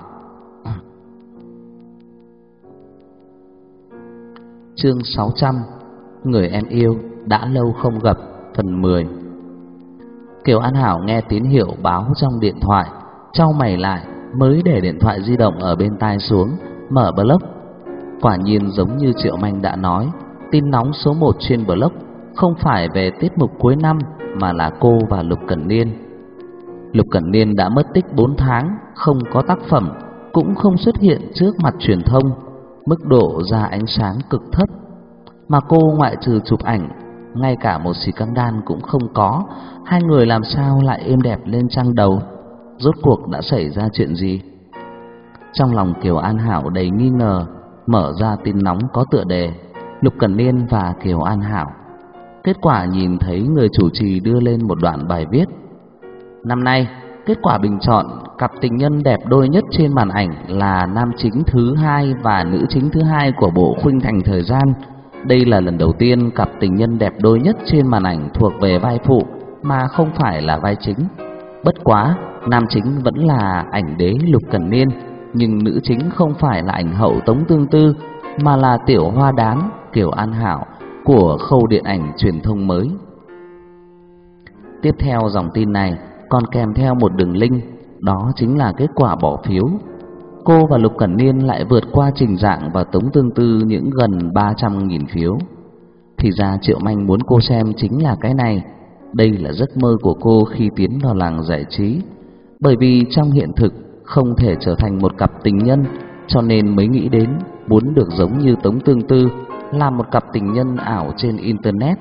Chương sáu trăm, người em yêu đã lâu không gặp, phần mười. Kiều An Hảo nghe tín hiệu báo trong điện thoại, chau mày lại, mới để điện thoại di động ở bên tai xuống, mở blog. Quả nhiên giống như Triệu Manh đã nói, tin nóng số một trên blog không phải về tiết mục cuối năm mà là cô và Lục Cẩn Niên. Lục Cẩn Niên đã mất tích bốn tháng, không có tác phẩm, cũng không xuất hiện trước mặt truyền thông, mức độ ra ánh sáng cực thấp. Mà cô ngoại trừ chụp ảnh, ngay cả một scandal cũng không có. Hai người làm sao lại êm đẹp lên trang đầu? Rốt cuộc đã xảy ra chuyện gì? Trong lòng Kiều An Hảo đầy nghi ngờ, mở ra tin nóng có tựa đề Lục Cẩn Niên và Kiều An Hảo. Kết quả nhìn thấy người chủ trì đưa lên một đoạn bài viết: "Năm nay, kết quả bình chọn cặp tình nhân đẹp đôi nhất trên màn ảnh là nam chính thứ hai và nữ chính thứ hai của bộ Khuynh Thành Thời Gian. Đây là lần đầu tiên cặp tình nhân đẹp đôi nhất trên màn ảnh thuộc về vai phụ mà không phải là vai chính. Bất quá, nam chính vẫn là ảnh đế Lục Cẩn Niên, nhưng nữ chính không phải là ảnh hậu Tống Tương Tư mà là tiểu hoa đáng Kiều An Hảo của khâu điện ảnh truyền thông mới." Tiếp theo dòng tin này còn kèm theo một đường link, đó chính là kết quả bỏ phiếu. Cô và Lục Cẩn Niên lại vượt qua Trình Dạng và Tống Tương Tư những gần ba trăm nghìn phiếu. Thì ra Triệu Manh muốn cô xem chính là cái này. Đây là giấc mơ của cô khi tiến vào làng giải trí. Bởi vì trong hiện thực không thể trở thành một cặp tình nhân, cho nên mới nghĩ đến muốn được giống như Tống Tương Tư, làm một cặp tình nhân ảo trên internet.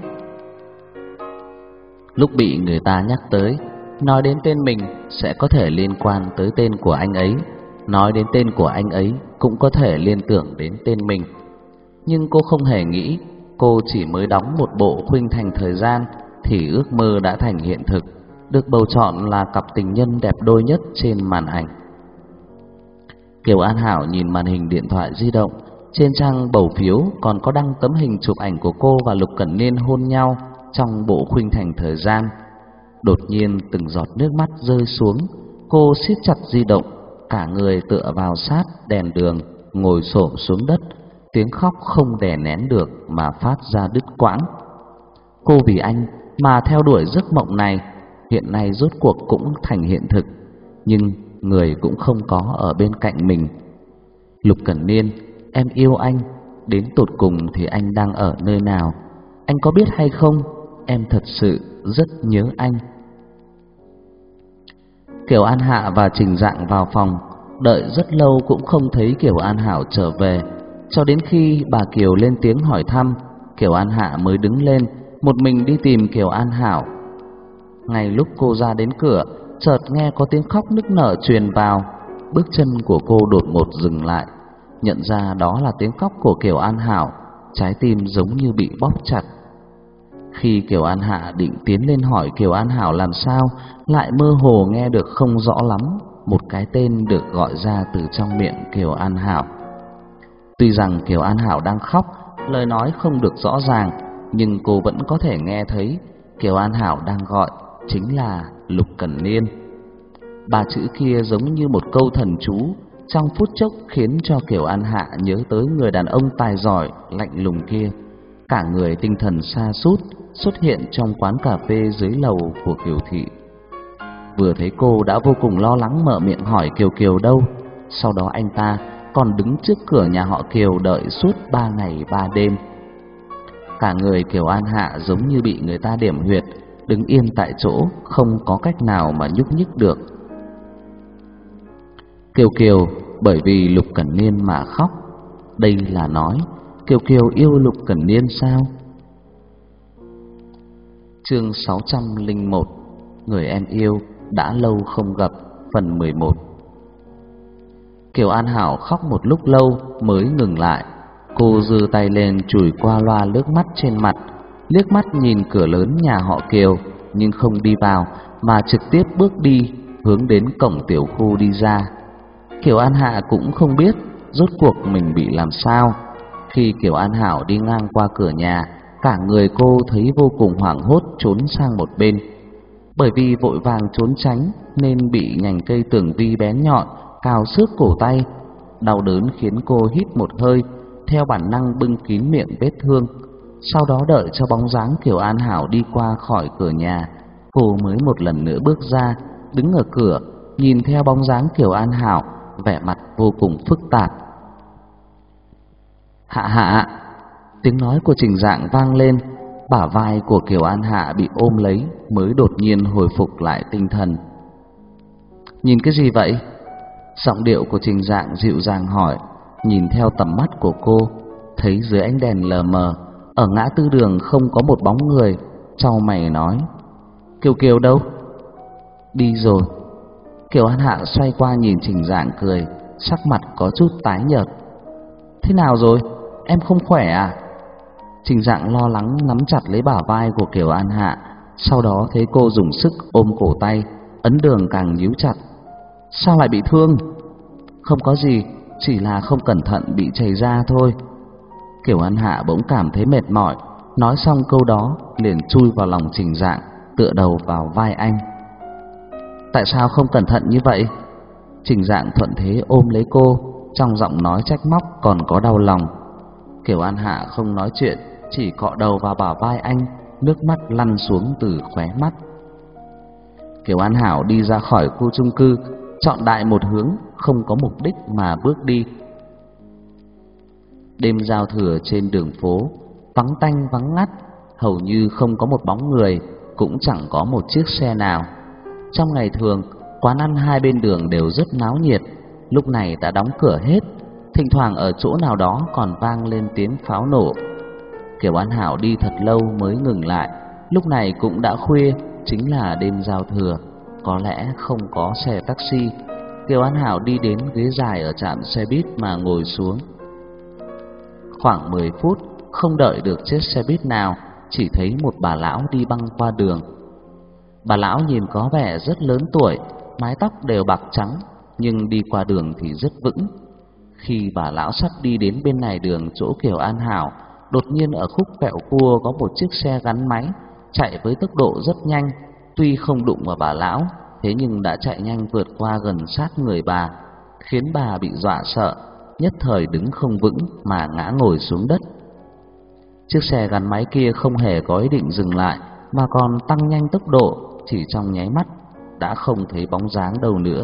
Lúc bị người ta nhắc tới, nói đến tên mình sẽ có thể liên quan tới tên của anh ấy, nói đến tên của anh ấy cũng có thể liên tưởng đến tên mình. Nhưng cô không hề nghĩ cô chỉ mới đóng một bộ Khuynh Thành Thời Gian thì ước mơ đã thành hiện thực, được bầu chọn là cặp tình nhân đẹp đôi nhất trên màn ảnh. Kiều An Hảo nhìn màn hình điện thoại di động, trên trang bầu phiếu còn có đăng tấm hình chụp ảnh của cô và Lục Cẩn Niên hôn nhau trong bộ Khuynh Thành Thời Gian. Đột nhiên từng giọt nước mắt rơi xuống, cô siết chặt di động, cả người tựa vào sát đèn đường, ngồi xổm xuống đất, tiếng khóc không đè nén được mà phát ra đứt quãng. Cô vì anh mà theo đuổi giấc mộng này, hiện nay rốt cuộc cũng thành hiện thực, nhưng người cũng không có ở bên cạnh mình. Lục Cẩn Niên, em yêu anh, đến tột cùng thì anh đang ở nơi nào? Anh có biết hay không, em thật sự rất nhớ anh. Kiều An Hạ và Trình Dạng vào phòng, đợi rất lâu cũng không thấy Kiều An Hảo trở về. Cho đến khi bà Kiều lên tiếng hỏi thăm, Kiều An Hạ mới đứng lên, một mình đi tìm Kiều An Hảo. Ngay lúc cô ra đến cửa, chợt nghe có tiếng khóc nức nở truyền vào. Bước chân của cô đột ngột dừng lại, nhận ra đó là tiếng khóc của Kiều An Hảo, trái tim giống như bị bóp chặt. Khi Kiều An Hạ định tiến lên hỏi Kiều An Hảo làm sao, lại mơ hồ nghe được không rõ lắm một cái tên được gọi ra từ trong miệng Kiều An Hảo. Tuy rằng Kiều An Hảo đang khóc, lời nói không được rõ ràng, nhưng cô vẫn có thể nghe thấy Kiều An Hảo đang gọi chính là Lục Cẩn Niên. Ba chữ kia giống như một câu thần chú, trong phút chốc khiến cho Kiều An Hạ nhớ tới người đàn ông tài giỏi lạnh lùng kia. Cả người tinh thần sa sút xuất hiện trong quán cà phê dưới lầu của Kiều thị. Vừa thấy cô đã vô cùng lo lắng mở miệng hỏi Kiều Kiều đâu. Sau đó anh ta còn đứng trước cửa nhà họ Kiều đợi suốt ba ngày ba đêm. Cả người Kiều An Hạ giống như bị người ta điểm huyệt, đứng yên tại chỗ, không có cách nào mà nhúc nhích được. Kiều Kiều, bởi vì Lục Cẩn Niên mà khóc. Đây là nói Kiều Kiều yêu Lục Cẩn Niên sao? Chương sáu trăm lẻ một. Người em yêu đã lâu không gặp, phần mười một. Kiều An Hảo khóc một lúc lâu mới ngừng lại. Cô giơ tay lên chùi qua loa nước mắt trên mặt, liếc mắt nhìn cửa lớn nhà họ Kiều nhưng không đi vào mà trực tiếp bước đi hướng đến cổng tiểu khu đi ra. Kiều An Hạ cũng không biết rốt cuộc mình bị làm sao. Khi Kiều An Hảo đi ngang qua cửa nhà, cả người cô thấy vô cùng hoảng hốt, trốn sang một bên. Bởi vì vội vàng trốn tránh nên bị nhành cây tường vi bén nhọn cào xước cổ tay. Đau đớn khiến cô hít một hơi, theo bản năng bưng kín miệng vết thương. Sau đó đợi cho bóng dáng Kiều An Hảo đi qua khỏi cửa nhà, cô mới một lần nữa bước ra, đứng ở cửa nhìn theo bóng dáng Kiều An Hảo, vẻ mặt vô cùng phức tạp. Hạ Hạ! Tiếng nói của Trình Dạng vang lên. Bả vai của Kiều An Hạ bị ôm lấy mới đột nhiên hồi phục lại tinh thần. Nhìn cái gì vậy? Giọng điệu của Trình Dạng dịu dàng hỏi. Nhìn theo tầm mắt của cô, thấy dưới ánh đèn lờ mờ ở ngã tư đường không có một bóng người, chau mày nói: Kiều Kiều đâu? Đi rồi. Kiều An Hạ xoay qua nhìn Trình Dạng cười, sắc mặt có chút tái nhợt. Thế nào rồi? Em không khỏe à? Trình Dạng lo lắng nắm chặt lấy bả vai của Kiều An Hạ, sau đó thấy cô dùng sức ôm cổ tay, ấn đường càng nhíu chặt. Sao lại bị thương? Không có gì, chỉ là không cẩn thận bị chảy ra thôi. Kiều An Hạ bỗng cảm thấy mệt mỏi, nói xong câu đó liền chui vào lòng Trình Dạng, tựa đầu vào vai anh. Tại sao không cẩn thận như vậy? Trình Dạng thuận thế ôm lấy cô, trong giọng nói trách móc còn có đau lòng. Kiều An Hạ không nói chuyện, chỉ cọ đầu vào bả vai anh, nước mắt lăn xuống từ khóe mắt. Kiều An Hảo đi ra khỏi khu chung cư, chọn đại một hướng không có mục đích mà bước đi. Đêm giao thừa trên đường phố vắng tanh vắng ngắt, hầu như không có một bóng người, cũng chẳng có một chiếc xe nào. Trong ngày thường, quán ăn hai bên đường đều rất náo nhiệt, lúc này đã đóng cửa hết, thỉnh thoảng ở chỗ nào đó còn vang lên tiếng pháo nổ. Kiều An Hảo đi thật lâu mới ngừng lại, lúc này cũng đã khuya, chính là đêm giao thừa, có lẽ không có xe taxi. Kiều An Hảo đi đến ghế dài ở trạm xe buýt mà ngồi xuống. Khoảng mười phút, không đợi được chiếc xe buýt nào, chỉ thấy một bà lão đi băng qua đường. Bà lão nhìn có vẻ rất lớn tuổi, mái tóc đều bạc trắng, nhưng đi qua đường thì rất vững. Khi bà lão sắp đi đến bên này đường chỗ Kiều An Hảo, đột nhiên ở khúc kẹo cua có một chiếc xe gắn máy chạy với tốc độ rất nhanh, tuy không đụng vào bà lão, thế nhưng đã chạy nhanh vượt qua gần sát người bà, khiến bà bị dọa sợ, nhất thời đứng không vững mà ngã ngồi xuống đất. Chiếc xe gắn máy kia không hề có ý định dừng lại, mà còn tăng nhanh tốc độ, chỉ trong nháy mắt đã không thấy bóng dáng đâu nữa.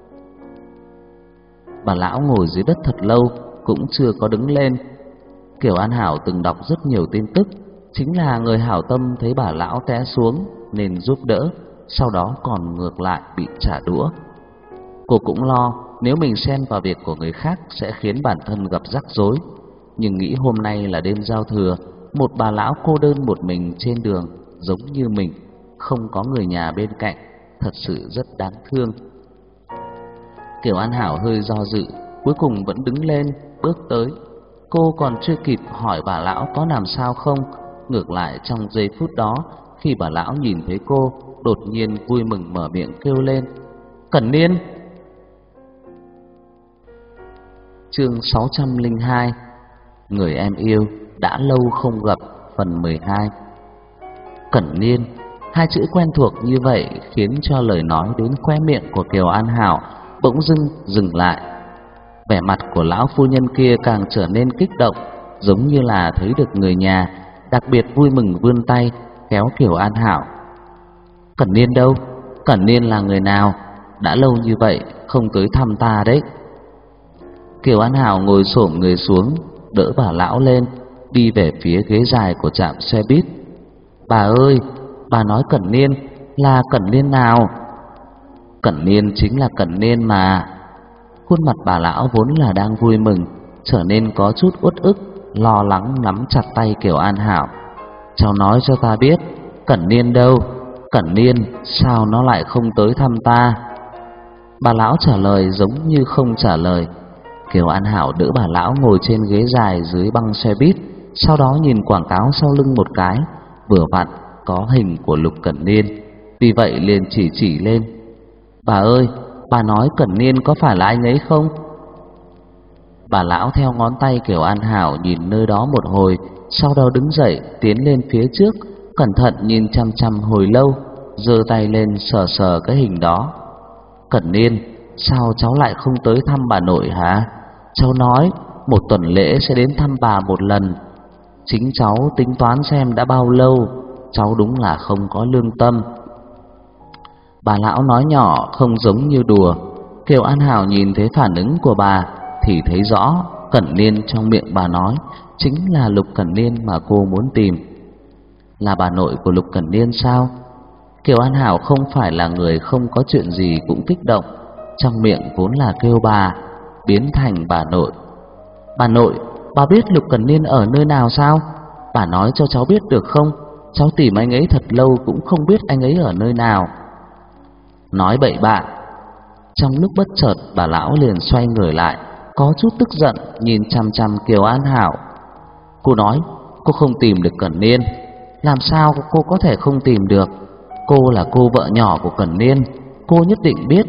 Bà lão ngồi dưới đất thật lâu cũng chưa có đứng lên. Kiều An Hảo từng đọc rất nhiều tin tức, chính là người hảo tâm thấy bà lão té xuống nên giúp đỡ, sau đó còn ngược lại bị trả đũa. Cô cũng lo nếu mình xen vào việc của người khác sẽ khiến bản thân gặp rắc rối, nhưng nghĩ hôm nay là đêm giao thừa, một bà lão cô đơn một mình trên đường giống như mình, không có người nhà bên cạnh, thật sự rất đáng thương. Kiều An Hảo hơi do dự, cuối cùng vẫn đứng lên, bước tới. Cô còn chưa kịp hỏi bà lão có làm sao không, ngược lại trong giây phút đó, khi bà lão nhìn thấy cô, đột nhiên vui mừng mở miệng kêu lên: Cẩn Niên! Chương sáu trăm lẻ hai. Người em yêu đã lâu không gặp, phần mười hai. Cẩn Niên, hai chữ quen thuộc như vậy khiến cho lời nói đến khóe miệng của Kiều An Hảo bỗng dưng dừng lại. Vẻ mặt của lão phu nhân kia càng trở nên kích động, giống như là thấy được người nhà, đặc biệt vui mừng vươn tay kéo Kiều An Hảo. Cẩn Niên đâu? Cẩn Niên là người nào? Đã lâu như vậy không tới thăm ta đấy. Kiều An Hảo ngồi xổm người xuống, đỡ bà lão lên, đi về phía ghế dài của trạm xe buýt. Bà ơi, bà nói Cẩn Niên là Cẩn Niên nào? Cẩn Niên chính là Cẩn Niên mà. Khuôn mặt bà lão vốn là đang vui mừng trở nên có chút uất ức, lo lắng nắm chặt tay Kiều An Hảo. "Cháu nói cho ta biết, Cẩn Niên đâu? Cẩn Niên sao nó lại không tới thăm ta?" Bà lão trả lời giống như không trả lời. Kiều An Hảo đỡ bà lão ngồi trên ghế dài dưới băng xe buýt, sau đó nhìn quảng cáo sau lưng một cái, vừa vặn có hình của Lục Cẩn Niên, vì vậy liền chỉ chỉ lên. "Bà ơi, bà nói Cẩn Niên có phải là anh ấy không?" Bà lão theo ngón tay Kiều An Hảo nhìn nơi đó một hồi, sau đó đứng dậy tiến lên phía trước, cẩn thận nhìn chăm chăm hồi lâu, giơ tay lên sờ sờ cái hình đó. "Cẩn Niên, sao cháu lại không tới thăm bà nội hả? Cháu nói một tuần lễ sẽ đến thăm bà một lần. Chính cháu tính toán xem đã bao lâu, cháu đúng là không có lương tâm." Bà lão nói nhỏ không giống như đùa. Kiều An Hảo nhìn thấy phản ứng của bà thì thấy rõ Cẩn Niên trong miệng bà nói chính là Lục Cẩn Niên mà cô muốn tìm. Là bà nội của Lục Cẩn Niên sao? Kiều An Hảo không phải là người không có chuyện gì cũng kích động, trong miệng vốn là kêu bà, biến thành bà nội. "Bà nội, bà biết Lục Cẩn Niên ở nơi nào sao? Bà nói cho cháu biết được không? Cháu tìm anh ấy thật lâu cũng không biết anh ấy ở nơi nào." Nói bậy bạ. Trong lúc bất chợt bà lão liền xoay người lại, có chút tức giận nhìn chằm chằm Kiều An Hảo. Cô nói cô không tìm được Cẩn Niên. Làm sao cô có thể không tìm được? Cô là cô vợ nhỏ của Cẩn Niên, cô nhất định biết.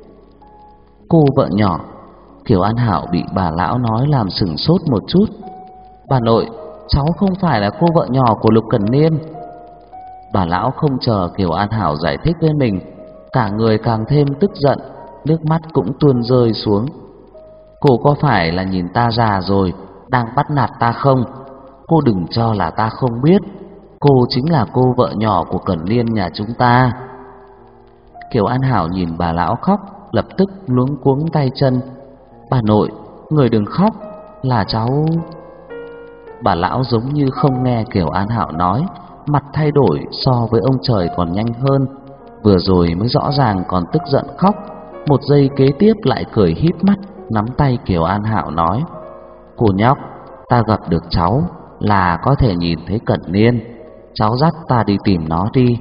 Cô vợ nhỏ? Kiều An Hảo bị bà lão nói làm sửng sốt một chút. "Bà nội, cháu không phải là cô vợ nhỏ của Lục Cẩn Niên." Bà lão không chờ Kiều An Hảo giải thích với mình, cả người càng thêm tức giận, nước mắt cũng tuôn rơi xuống. "Cô có phải là nhìn ta già rồi đang bắt nạt ta không? Cô đừng cho là ta không biết, cô chính là cô vợ nhỏ của Cẩn Niên nhà chúng ta." Kiều An Hảo nhìn bà lão khóc, lập tức luống cuống tay chân. "Bà nội, người đừng khóc, là cháu..." Bà lão giống như không nghe Kiều An Hảo nói, mặt thay đổi so với ông trời còn nhanh hơn. Vừa rồi mới rõ ràng còn tức giận khóc, một giây kế tiếp lại cười híp mắt nắm tay Kiều An Hảo nói: "Cô nhóc, ta gặp được cháu là có thể nhìn thấy Cẩn Niên, cháu dắt ta đi tìm nó đi."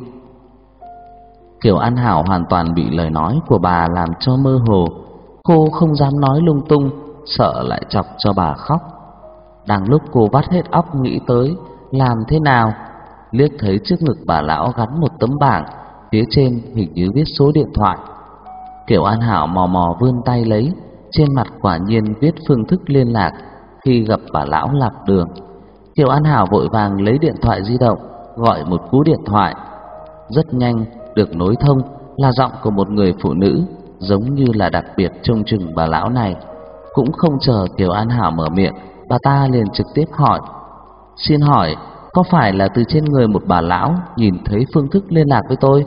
Kiều An Hảo hoàn toàn bị lời nói của bà làm cho mơ hồ, cô không dám nói lung tung, sợ lại chọc cho bà khóc. Đang lúc cô vắt hết óc nghĩ tới làm thế nào, liếc thấy trước ngực bà lão gắn một tấm bảng, phía trên hình như viết số điện thoại. Kiều An Hảo mò mò vươn tay lấy, trên mặt quả nhiên viết phương thức liên lạc khi gặp bà lão lạc đường. Kiều An Hảo vội vàng lấy điện thoại di động gọi một cú điện thoại. Rất nhanh được nối thông là giọng của một người phụ nữ, giống như là đặc biệt trông chừng bà lão này. Cũng không chờ Kiều An Hảo mở miệng, bà ta liền trực tiếp hỏi: "Xin hỏi, có phải là từ trên người một bà lão nhìn thấy phương thức liên lạc với tôi?"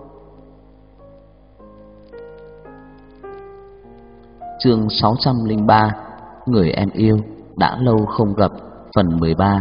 Chương sáu trăm lẻ ba, Người em yêu đã lâu không gặp, phần mười ba.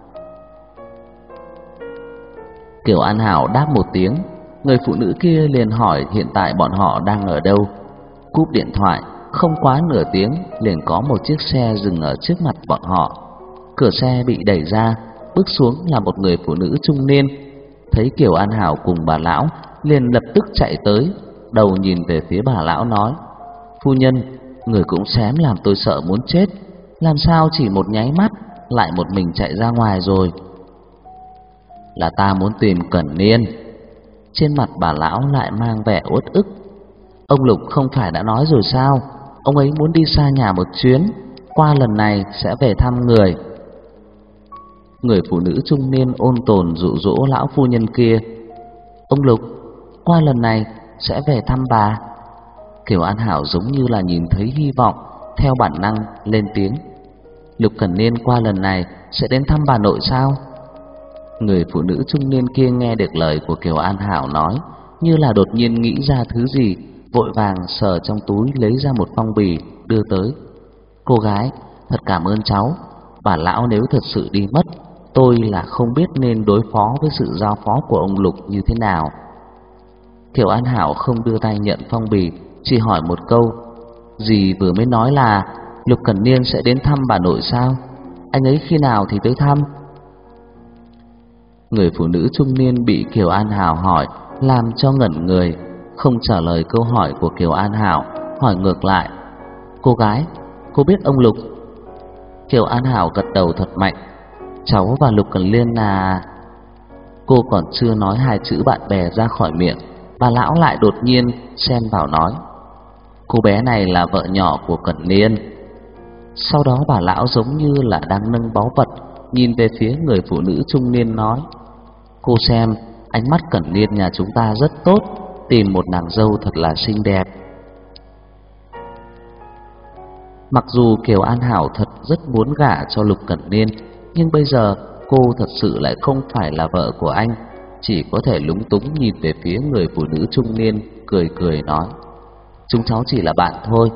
Kiều An Hảo đáp một tiếng, người phụ nữ kia liền hỏi hiện tại bọn họ đang ở đâu. Cúp điện thoại, không quá nửa tiếng liền có một chiếc xe dừng ở trước mặt bọn họ. Cửa xe bị đẩy ra, bước xuống là một người phụ nữ trung niên. Thấy Kiều An Hảo cùng bà lão, liền lập tức chạy tới, đầu nhìn về phía bà lão nói: "Phu nhân, người cũng xém làm tôi sợ muốn chết, làm sao chỉ một nháy mắt lại một mình chạy ra ngoài rồi?" "Là ta muốn tìm Cẩn Niên." Trên mặt bà lão lại mang vẻ uất ức. "Ông Lục không phải đã nói rồi sao, ông ấy muốn đi xa nhà một chuyến, qua lần này sẽ về thăm người." Người phụ nữ trung niên ôn tồn dụ dỗ lão phu nhân kia: "Ông Lục, qua lần này sẽ về thăm bà." Kiều An Hảo giống như là nhìn thấy hy vọng, theo bản năng lên tiếng: "Lục Cẩn Niên qua lần này sẽ đến thăm bà nội sao?" Người phụ nữ trung niên kia nghe được lời của Kiều An Hảo nói, như là đột nhiên nghĩ ra thứ gì, vội vàng sờ trong túi lấy ra một phong bì đưa tới. "Cô gái, thật cảm ơn cháu, bà lão nếu thật sự đi mất, tôi là không biết nên đối phó với sự giao phó của ông Lục như thế nào." Kiều An Hảo không đưa tay nhận phong bì, chỉ hỏi một câu: Dì vừa mới nói là Lục Cẩn Niên sẽ đến thăm bà nội sao? Anh ấy khi nào thì tới thăm? Người phụ nữ trung niên bị Kiều An Hảo hỏi làm cho ngẩn người, không trả lời câu hỏi của Kiều An Hảo, hỏi ngược lại: "Cô gái, cô biết ông Lục?" Kiều An Hảo gật đầu thật mạnh: "Cháu và Lục Cẩn Liên là..." Cô còn chưa nói hai chữ bạn bè ra khỏi miệng, bà lão lại đột nhiên xen vào nói: "Cô bé này là vợ nhỏ của Cẩn Niên." Sau đó bà lão giống như là đang nâng báu vật, nhìn về phía người phụ nữ trung niên nói: "Cô xem, ánh mắt Cẩn Niên nhà chúng ta rất tốt, tìm một nàng dâu thật là xinh đẹp." Mặc dù Kiều An Hảo thật rất muốn gả cho Lục Cẩn Niên, nhưng bây giờ cô thật sự lại không phải là vợ của anh, chỉ có thể lúng túng nhìn về phía người phụ nữ trung niên, cười cười nói: "Chúng cháu chỉ là bạn thôi.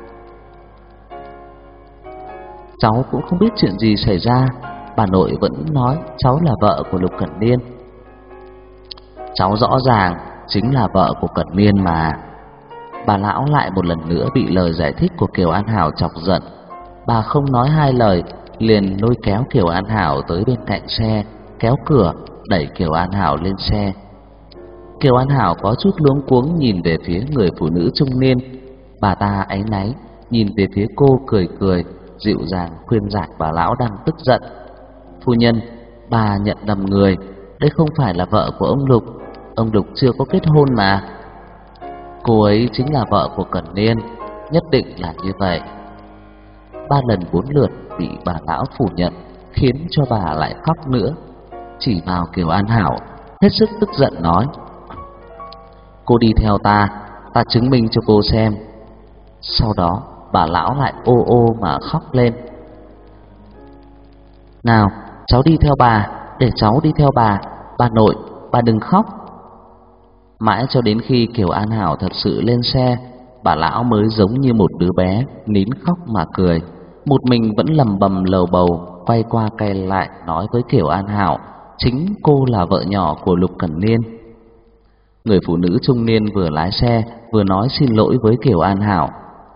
Cháu cũng không biết chuyện gì xảy ra, bà nội vẫn nói cháu là vợ của Lục Cẩn Niên." "Cháu rõ ràng chính là vợ của Cẩn Niên mà." Bà lão lại một lần nữa bị lời giải thích của Kiều An Hảo chọc giận. Bà không nói hai lời, liền lôi kéo Kiều An Hảo tới bên cạnh xe, kéo cửa, đẩy Kiều An Hảo lên xe. Kiều An Hảo có chút luống cuống nhìn về phía người phụ nữ trung niên. Bà ta áy náy nhìn về phía cô, cười cười, dịu dàng khuyên giải bà lão đang tức giận: "Phu nhân, bà nhận lầm người, đây không phải là vợ của ông Lục, ông Lục chưa có kết hôn mà." "Cô ấy chính là vợ của Cẩn Niên, nhất định là như vậy." Ba lần bốn lượt bị bà lão phủ nhận, khiến cho bà lại khóc nữa, chỉ vào Kiều An Hảo, hết sức tức giận nói: "Cô đi theo ta, ta chứng minh cho cô xem." Sau đó bà lão lại ô ô mà khóc lên: "Nào, cháu đi theo bà, để cháu đi theo bà, bà nội, bà đừng khóc." Mãi cho đến khi Kiều An Hảo thật sự lên xe, bà lão mới giống như một đứa bé nín khóc mà cười, một mình vẫn lầm bầm lầu bầu, quay qua quay lại nói với Kiều An Hảo chính cô là vợ nhỏ của Lục Cẩn Niên. Người phụ nữ trung niên vừa lái xe vừa nói xin lỗi với Kiều An Hảo.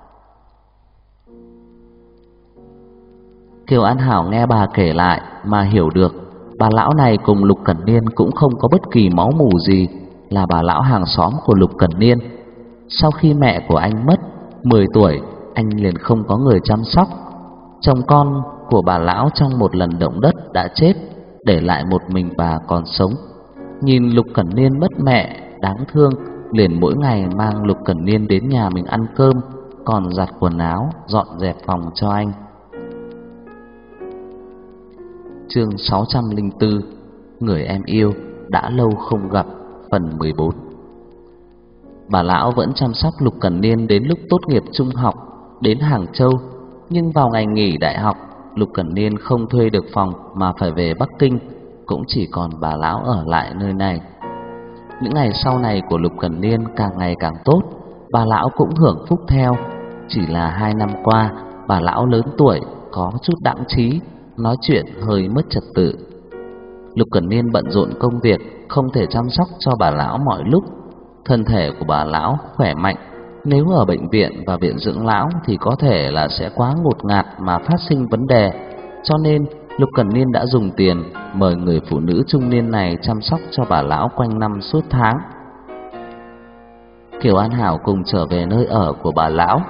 Kiều An Hảo nghe bà kể lại mà hiểu được, bà lão này cùng Lục Cẩn Niên cũng không có bất kỳ máu mủ gì, là bà lão hàng xóm của Lục Cẩn Niên. Sau khi mẹ của anh mất mười tuổi, anh liền không có người chăm sóc. Chồng con của bà lão trong một lần động đất đã chết, để lại một mình bà còn sống. Nhìn Lục Cẩn Niên mất mẹ đáng thương, liền mỗi ngày mang Lục Cẩn Niên đến nhà mình ăn cơm, còn giặt quần áo, dọn dẹp phòng cho anh. Chương sáu trăm lẻ bốn: Người em yêu đã lâu không gặp, phần mười bốn. Bà lão vẫn chăm sóc Lục Cẩn Niên đến lúc tốt nghiệp trung học, đến Hàng Châu. Nhưng vào ngày nghỉ đại học, Lục Cẩn Niên không thuê được phòng mà phải về Bắc Kinh, cũng chỉ còn bà lão ở lại nơi này. Những ngày sau này của Lục Cẩn Niên càng ngày càng tốt, bà lão cũng hưởng phúc theo. Chỉ là hai năm qua, bà lão lớn tuổi, có chút đãng trí, nói chuyện hơi mất trật tự. Lục Cẩn Niên bận rộn công việc, không thể chăm sóc cho bà lão mọi lúc. Thân thể của bà lão khỏe mạnh, nếu ở bệnh viện và viện dưỡng lão thì có thể là sẽ quá ngột ngạt mà phát sinh vấn đề. Cho nên Lục Cẩn Niên đã dùng tiền mời người phụ nữ trung niên này chăm sóc cho bà lão quanh năm suốt tháng. Kiều An Hảo cùng trở về nơi ở của bà lão.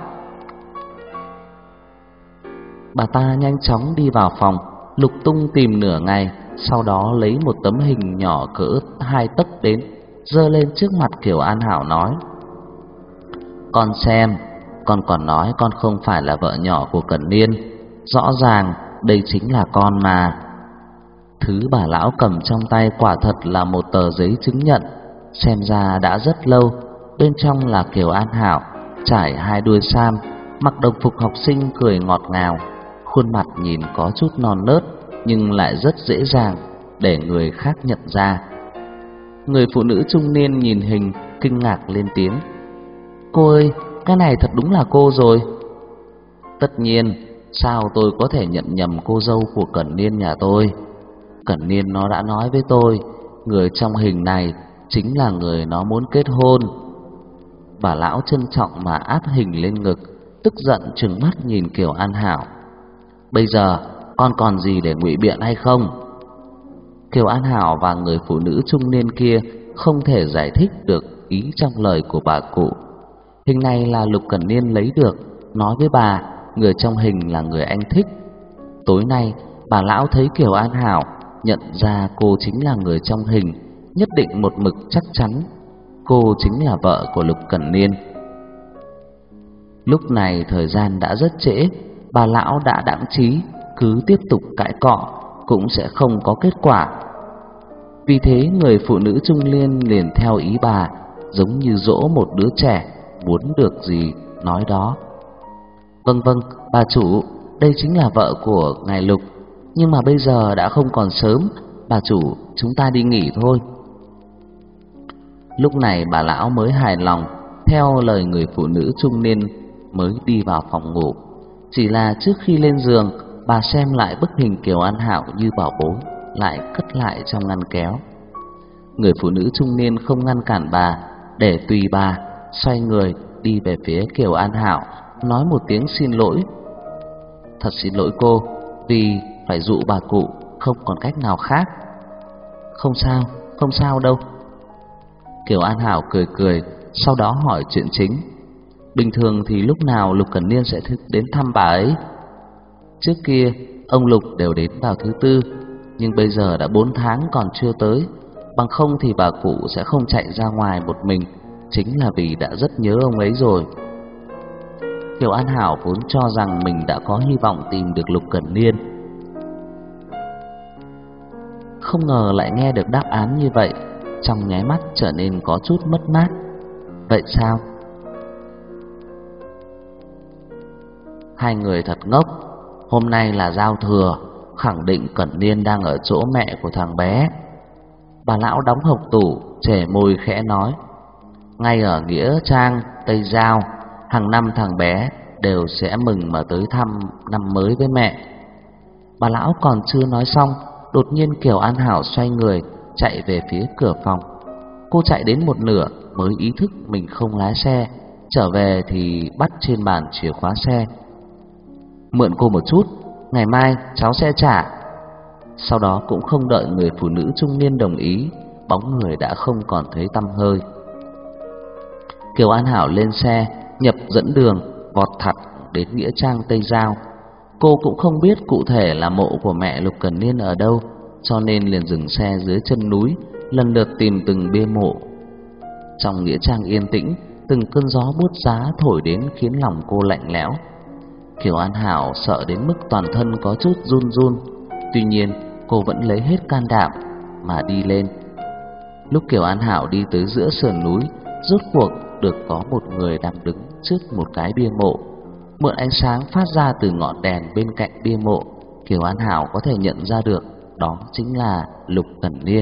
Bà ta nhanh chóng đi vào phòng, lục tung tìm nửa ngày, sau đó lấy một tấm hình nhỏ cỡ hai tấc đến, giơ lên trước mặt Kiều An Hảo nói: "Con xem, con còn nói con không phải là vợ nhỏ của Cẩn Niên, rõ ràng đây chính là con mà." Thứ bà lão cầm trong tay quả thật là một tờ giấy chứng nhận, xem ra đã rất lâu. Bên trong là Kiều An Hảo, trải hai đuôi sam, mặc đồng phục học sinh, cười ngọt ngào, khuôn mặt nhìn có chút non nớt nhưng lại rất dễ dàng để người khác nhận ra. Người phụ nữ trung niên nhìn hình, kinh ngạc lên tiếng: "Cô ơi, cái này thật đúng là cô rồi." "Tất nhiên, sao tôi có thể nhận nhầm cô dâu của Cẩn Niên nhà tôi. Cẩn Niên nó đã nói với tôi, người trong hình này chính là người nó muốn kết hôn." Bà lão trân trọng mà áp hình lên ngực, tức giận trừng mắt nhìn Kiều An Hảo. Bây giờ con còn gì để ngụy biện hay không? Kiều An Hảo và người phụ nữ trung niên kia không thể giải thích được ý trong lời của bà cụ. Hình này là Lục Cẩn Niên lấy được, nói với bà người trong hình là người anh thích. Tối nay bà lão thấy Kiều An Hảo, nhận ra cô chính là người trong hình, nhất định một mực chắc chắn cô chính là vợ của Lục Cẩn Niên. Lúc này thời gian đã rất trễ, bà lão đã đãng trí, cứ tiếp tục cãi cọ cũng sẽ không có kết quả. Vì thế người phụ nữ trung niên liền theo ý bà, giống như dỗ một đứa trẻ, muốn được gì nói đó. Vâng vâng, bà chủ, đây chính là vợ của ngài Lục, nhưng mà bây giờ đã không còn sớm, bà chủ, chúng ta đi nghỉ thôi. Lúc này bà lão mới hài lòng, theo lời người phụ nữ trung niên mới đi vào phòng ngủ. Chỉ là trước khi lên giường, bà xem lại bức hình Kiều An Hảo như bảo bối, lại cất lại trong ngăn kéo. Người phụ nữ trung niên không ngăn cản bà, để tùy bà, xoay người đi về phía Kiều An Hảo, nói một tiếng xin lỗi. Thật xin lỗi cô, vì phải dụ bà cụ, không còn cách nào khác. Không sao, không sao đâu. Kiều An Hảo cười cười, sau đó hỏi chuyện chính. Bình thường thì lúc nào Lục Cẩn Niên sẽ đến thăm bà ấy? Trước kia ông Lục đều đến vào thứ tư, nhưng bây giờ đã bốn tháng còn chưa tới. Bằng không thì bà cụ sẽ không chạy ra ngoài một mình, chính là vì đã rất nhớ ông ấy rồi. Kiều An Hảo vốn cho rằng mình đã có hy vọng tìm được Lục Cẩn Niên, không ngờ lại nghe được đáp án như vậy, trong nháy mắt trở nên có chút mất mát. Vậy sao? Hai người thật ngốc. Hôm nay là giao thừa, khẳng định Cẩn Niên đang ở chỗ mẹ của thằng bé. Bà lão đóng hộc tủ, chẻ môi khẽ nói. Ngay ở nghĩa trang Tây Giao, hàng năm thằng bé đều sẽ mừng mà tới thăm năm mới với mẹ. Bà lão còn chưa nói xong, đột nhiên Kiều An Hảo xoay người chạy về phía cửa phòng. Cô chạy đến một nửa mới ý thức mình không lái xe, trở về thì bắt trên bàn chìa khóa xe. Mượn cô một chút, ngày mai cháu sẽ trả. Sau đó cũng không đợi người phụ nữ trung niên đồng ý, bóng người đã không còn thấy tăm hơi. Kiều An Hảo lên xe, nhập dẫn đường, vọt thẳng đến nghĩa trang Tây Giao. Cô cũng không biết cụ thể là mộ của mẹ Lục Cẩn Niên ở đâu, cho nên liền dừng xe dưới chân núi, lần lượt tìm từng bia mộ. Trong nghĩa trang yên tĩnh, từng cơn gió buốt giá thổi đến khiến lòng cô lạnh lẽo. Kiều An Hảo sợ đến mức toàn thân có chút run run. Tuy nhiên cô vẫn lấy hết can đảm mà đi lên. Lúc Kiều An Hảo đi tới giữa sườn núi, rốt cuộc được có một người đang đứng trước một cái bia mộ. Mượn ánh sáng phát ra từ ngọn đèn bên cạnh bia mộ, Kiều An Hảo có thể nhận ra được đó chính là Lục Cẩn Niên.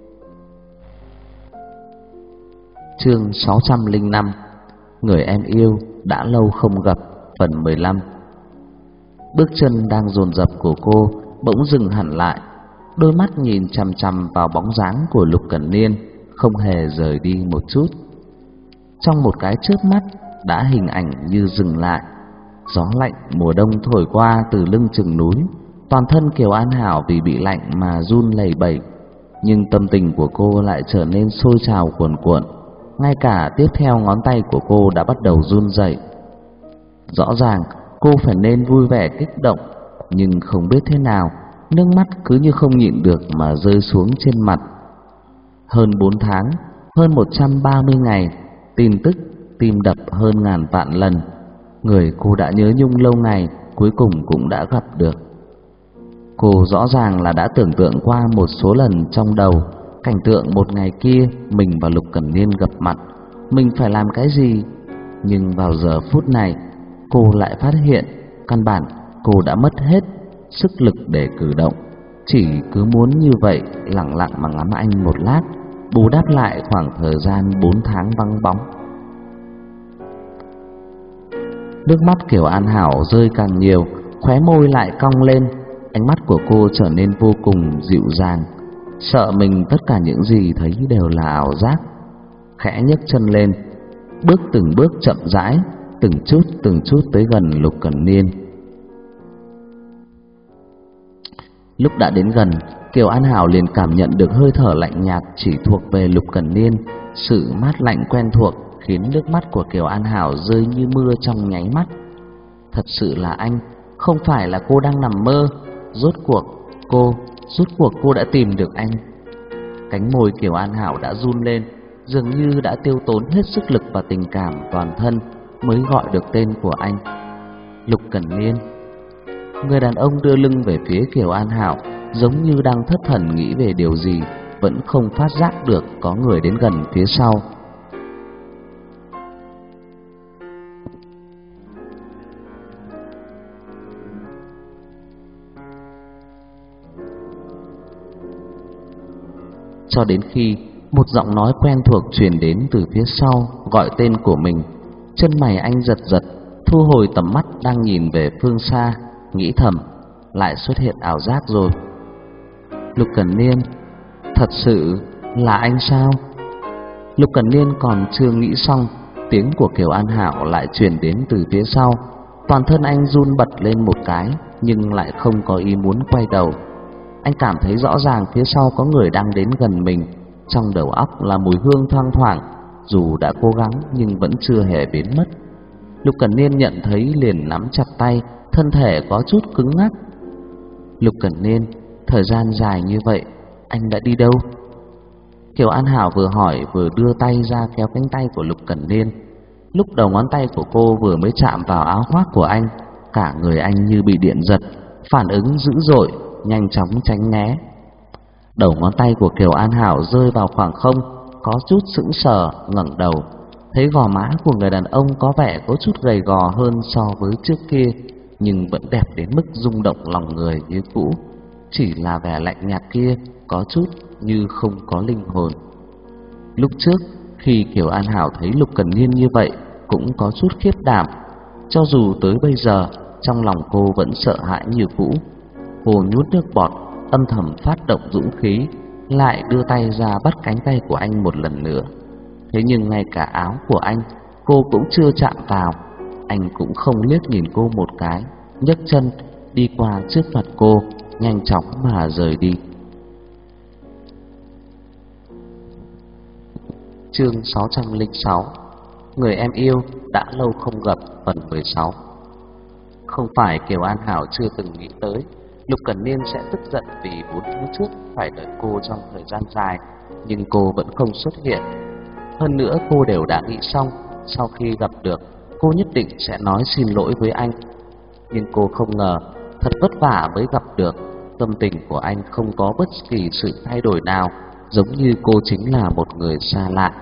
Chương sáu trăm lẻ năm. Người em yêu đã lâu không gặp, phần mười lăm. Bước chân đang dồn dập của cô bỗng dừng hẳn lại, đôi mắt nhìn chằm chằm vào bóng dáng của Lục Cẩn Niên, không hề rời đi một chút. Trong một cái chớp mắt đã hình ảnh như dừng lại. Gió lạnh mùa đông thổi qua từ lưng chừng núi, toàn thân Kiều An Hảo vì bị lạnh mà run lẩy bẩy, nhưng tâm tình của cô lại trở nên sôi trào cuồn cuộn. Ngay cả tiếp theo ngón tay của cô đã bắt đầu run rẩy. Rõ ràng cô phải nên vui vẻ kích động, nhưng không biết thế nào, nước mắt cứ như không nhịn được mà rơi xuống trên mặt. Hơn bốn tháng, hơn một trăm ba mươi ngày, tin tức tim đập hơn ngàn vạn lần. Người cô đã nhớ nhung lâu ngày cuối cùng cũng đã gặp được. Cô rõ ràng là đã tưởng tượng qua một số lần trong đầu cảnh tượng một ngày kia mình và Lục Cẩn Niên gặp mặt, mình phải làm cái gì. Nhưng vào giờ phút này, cô lại phát hiện căn bản cô đã mất hết sức lực để cử động, chỉ cứ muốn như vậy lặng lặng mà ngắm anh một lát, bù đắp lại khoảng thời gian bốn tháng vắng bóng. Nước mắt Kiều An Hảo rơi càng nhiều, khóe môi lại cong lên, ánh mắt của cô trở nên vô cùng dịu dàng, sợ mình tất cả những gì thấy đều là ảo giác. Khẽ nhấc chân lên, bước từng bước chậm rãi, từng chút từng chút tới gần Lục Cẩn Niên. Lúc đã đến gần, Kiều An Hảo liền cảm nhận được hơi thở lạnh nhạt chỉ thuộc về Lục Cẩn Niên. Sự mát lạnh quen thuộc khiến nước mắt của Kiều An Hảo rơi như mưa trong nháy mắt. Thật sự là anh, không phải là cô đang nằm mơ. Rốt cuộc cô, rốt cuộc cô đã tìm được anh. Cánh môi Kiều An Hảo đã run lên, dường như đã tiêu tốn hết sức lực và tình cảm toàn thân mới gọi được tên của anh. Lục Cẩn Niên. Người đàn ông đưa lưng về phía Kiều An Hảo, giống như đang thất thần nghĩ về điều gì, vẫn không phát giác được có người đến gần phía sau. Cho đến khi một giọng nói quen thuộc truyền đến từ phía sau, gọi tên của mình. Chân mày anh giật giật, thu hồi tầm mắt đang nhìn về phương xa, nghĩ thầm, lại xuất hiện ảo giác rồi. Lục Cẩn Niên, thật sự là anh sao? Lục Cẩn Niên còn chưa nghĩ xong, tiếng của Kiều An Hảo lại truyền đến từ phía sau. Toàn thân anh run bật lên một cái, nhưng lại không có ý muốn quay đầu. Anh cảm thấy rõ ràng phía sau có người đang đến gần mình. Trong đầu óc là mùi hương thoang thoảng, dù đã cố gắng nhưng vẫn chưa hề biến mất. Lục Cẩn Niên nhận thấy liền nắm chặt tay, thân thể có chút cứng ngắc. Lục Cẩn Niên, thời gian dài như vậy, anh đã đi đâu? Kiều An Hảo vừa hỏi vừa đưa tay ra kéo cánh tay của Lục Cẩn Niên. Lúc đầu ngón tay của cô vừa mới chạm vào áo khoác của anh, cả người anh như bị điện giật, phản ứng dữ dội, nhanh chóng tránh né. Đầu ngón tay của Kiều An Hảo rơi vào khoảng không, có chút sững sờ, ngẩng đầu, thấy gò má của người đàn ông có vẻ có chút gầy gò hơn so với trước kia, nhưng vẫn đẹp đến mức rung động lòng người như cũ. Chỉ là vẻ lạnh nhạt kia có chút như không có linh hồn. Lúc trước khi Kiều An Hảo thấy Lục Cẩn Niên như vậy cũng có chút khiếp đảm. Cho dù tới bây giờ trong lòng cô vẫn sợ hãi như cũ. Cô nhút nước bọt, âm thầm phát động dũng khí, lại đưa tay ra bắt cánh tay của anh một lần nữa. Thế nhưng ngay cả áo của anh cô cũng chưa chạm vào. Anh cũng không liếc nhìn cô một cái, nhấc chân đi qua trước mặt cô, nhanh chóng mà rời đi. Chương sáu trăm lẻ sáu. Người em yêu đã lâu không gặp, phần mười sáu. Không phải Kiều An Hảo chưa từng nghĩ tới Lục Cẩn Niên sẽ tức giận vì bốn tháng trước phải đợi cô trong thời gian dài, nhưng cô vẫn không xuất hiện. Hơn nữa cô đều đã nghĩ xong, sau khi gặp được, cô nhất định sẽ nói xin lỗi với anh. Nhưng cô không ngờ, thật vất vả mới gặp được, tâm tình của anh không có bất kỳ sự thay đổi nào, giống như cô chính là một người xa lạ.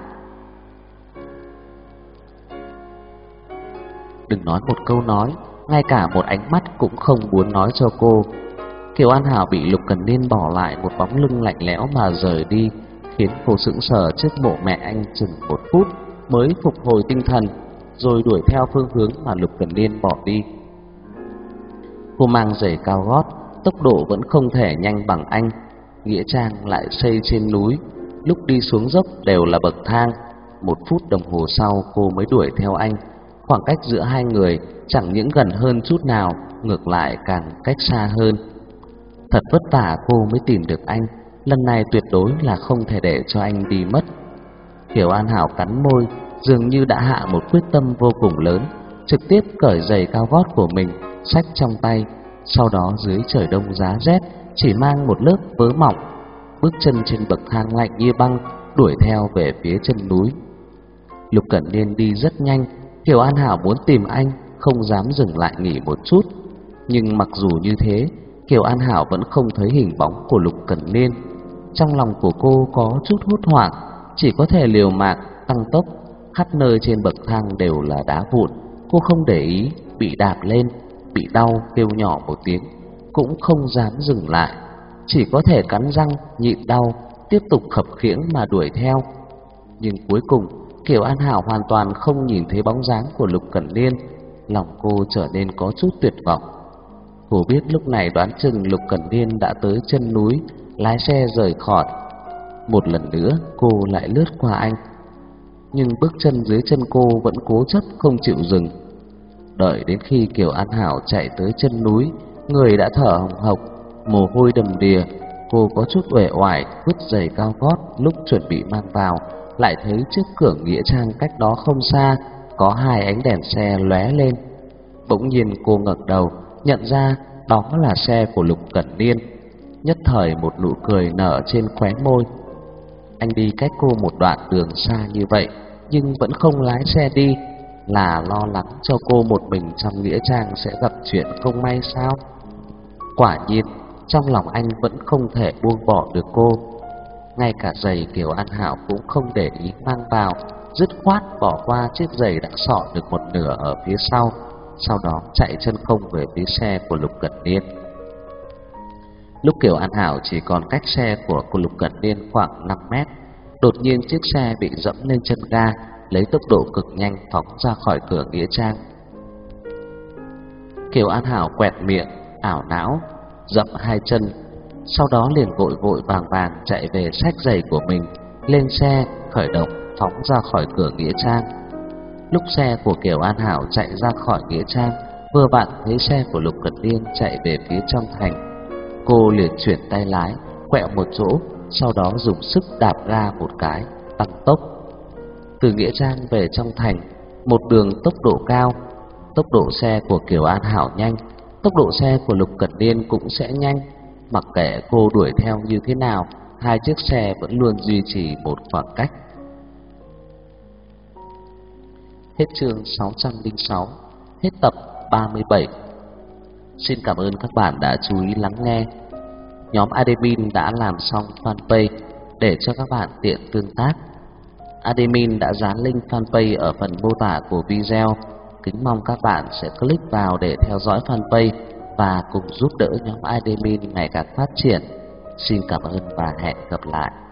Đừng nói một câu nói, ngay cả một ánh mắt cũng không muốn nói cho cô. Kiều An Hảo bị Lục Cẩn Niên bỏ lại một bóng lưng lạnh lẽo mà rời đi, khiến cô sững sờ trước mộ mẹ anh chừng một phút mới phục hồi tinh thần, rồi đuổi theo phương hướng mà Lục Cẩn Niên bỏ đi. Cô mang giày cao gót, tốc độ vẫn không thể nhanh bằng anh. Nghĩa trang lại xây trên núi, lúc đi xuống dốc đều là bậc thang. Một phút đồng hồ sau cô mới đuổi theo anh. Khoảng cách giữa hai người chẳng những gần hơn chút nào, ngược lại càng cách xa hơn. Thật vất vả cô mới tìm được anh, lần này tuyệt đối là không thể để cho anh đi mất. Kiều An Hảo cắn môi, dường như đã hạ một quyết tâm vô cùng lớn, trực tiếp cởi giày cao gót của mình, xách trong tay. Sau đó dưới trời đông giá rét, chỉ mang một lớp vớ mỏng, bước chân trên bậc thang lạnh như băng, đuổi theo về phía chân núi. Lục Cẩn Niên đi rất nhanh, Kiều An Hảo muốn tìm anh, không dám dừng lại nghỉ một chút. Nhưng mặc dù như thế, Kiều An Hảo vẫn không thấy hình bóng của Lục Cẩn Niên. Trong lòng của cô có chút hốt hoảng, chỉ có thể liều mạng tăng tốc. Khắp nơi trên bậc thang đều là đá vụn, cô không để ý, bị đạp lên, bị đau kêu nhỏ một tiếng, cũng không dám dừng lại, chỉ có thể cắn răng nhịn đau, tiếp tục khập khiễng mà đuổi theo. Nhưng cuối cùng Kiều An Hảo hoàn toàn không nhìn thấy bóng dáng của Lục Cẩn Niên, lòng cô trở nên có chút tuyệt vọng. Cô biết lúc này đoán chừng Lục Cẩn Niên đã tới chân núi, lái xe rời khỏi. Một lần nữa cô lại lướt qua anh, nhưng bước chân dưới chân cô vẫn cố chấp không chịu dừng, Đợi đến khi Kiều An Hảo chạy tới chân núi, người đã thở hồng hộc, mồ hôi đầm đìa, cô có chút uể oải vứt giày cao gót lúc chuẩn bị mang vào, lại thấy trước cửa nghĩa trang cách đó không xa có hai ánh đèn xe lóe lên. Bỗng nhiên cô ngẩng đầu, nhận ra đó là xe của Lục Cẩn Niên. Nhất thời một nụ cười nở trên khóe môi. Anh đi cách cô một đoạn đường xa như vậy nhưng vẫn không lái xe đi, là lo lắng cho cô một mình trong nghĩa trang sẽ gặp chuyện không may sao? Quả nhiên trong lòng anh vẫn không thể buông bỏ được cô. Ngay cả giày Kiều An Hảo cũng không để ý mang vào, dứt khoát bỏ qua chiếc giày đã xỏ được một nửa ở phía sau, sau đó chạy chân không về phía xe của Lục Cẩn Niên. Lúc Kiều An Hảo chỉ còn cách xe của cô Lục Cẩn Niên khoảng năm mét, đột nhiên chiếc xe bị dẫm lên chân ga, lấy tốc độ cực nhanh phóng ra khỏi cửa nghĩa trang. Kiều An Hảo quẹt miệng, ảo não, dậm hai chân, sau đó liền vội vội vàng vàng chạy về xách giày của mình, lên xe khởi động phóng ra khỏi cửa nghĩa trang. Lúc xe của Kiều An Hảo chạy ra khỏi nghĩa trang, vừa vặn thấy xe của Lục Cẩn Niên chạy về phía trong thành. Cô liền chuyển tay lái, quẹo một chỗ, sau đó dùng sức đạp ga một cái, tăng tốc. Từ nghĩa trang về trong thành, một đường tốc độ cao, tốc độ xe của Kiều An Hảo nhanh, tốc độ xe của Lục Cẩn Niên cũng sẽ nhanh. Mặc kệ cô đuổi theo như thế nào, hai chiếc xe vẫn luôn duy trì một khoảng cách. Hết chương sáu trăm lẻ sáu, hết tập ba mươi bảy. Xin cảm ơn các bạn đã chú ý lắng nghe. Nhóm admin đã làm xong fanpage để cho các bạn tiện tương tác. Admin đã dán link fanpage ở phần mô tả của video. Kính mong các bạn sẽ click vào để theo dõi fanpage và cùng giúp đỡ nhóm admin ngày càng phát triển. Xin cảm ơn và hẹn gặp lại.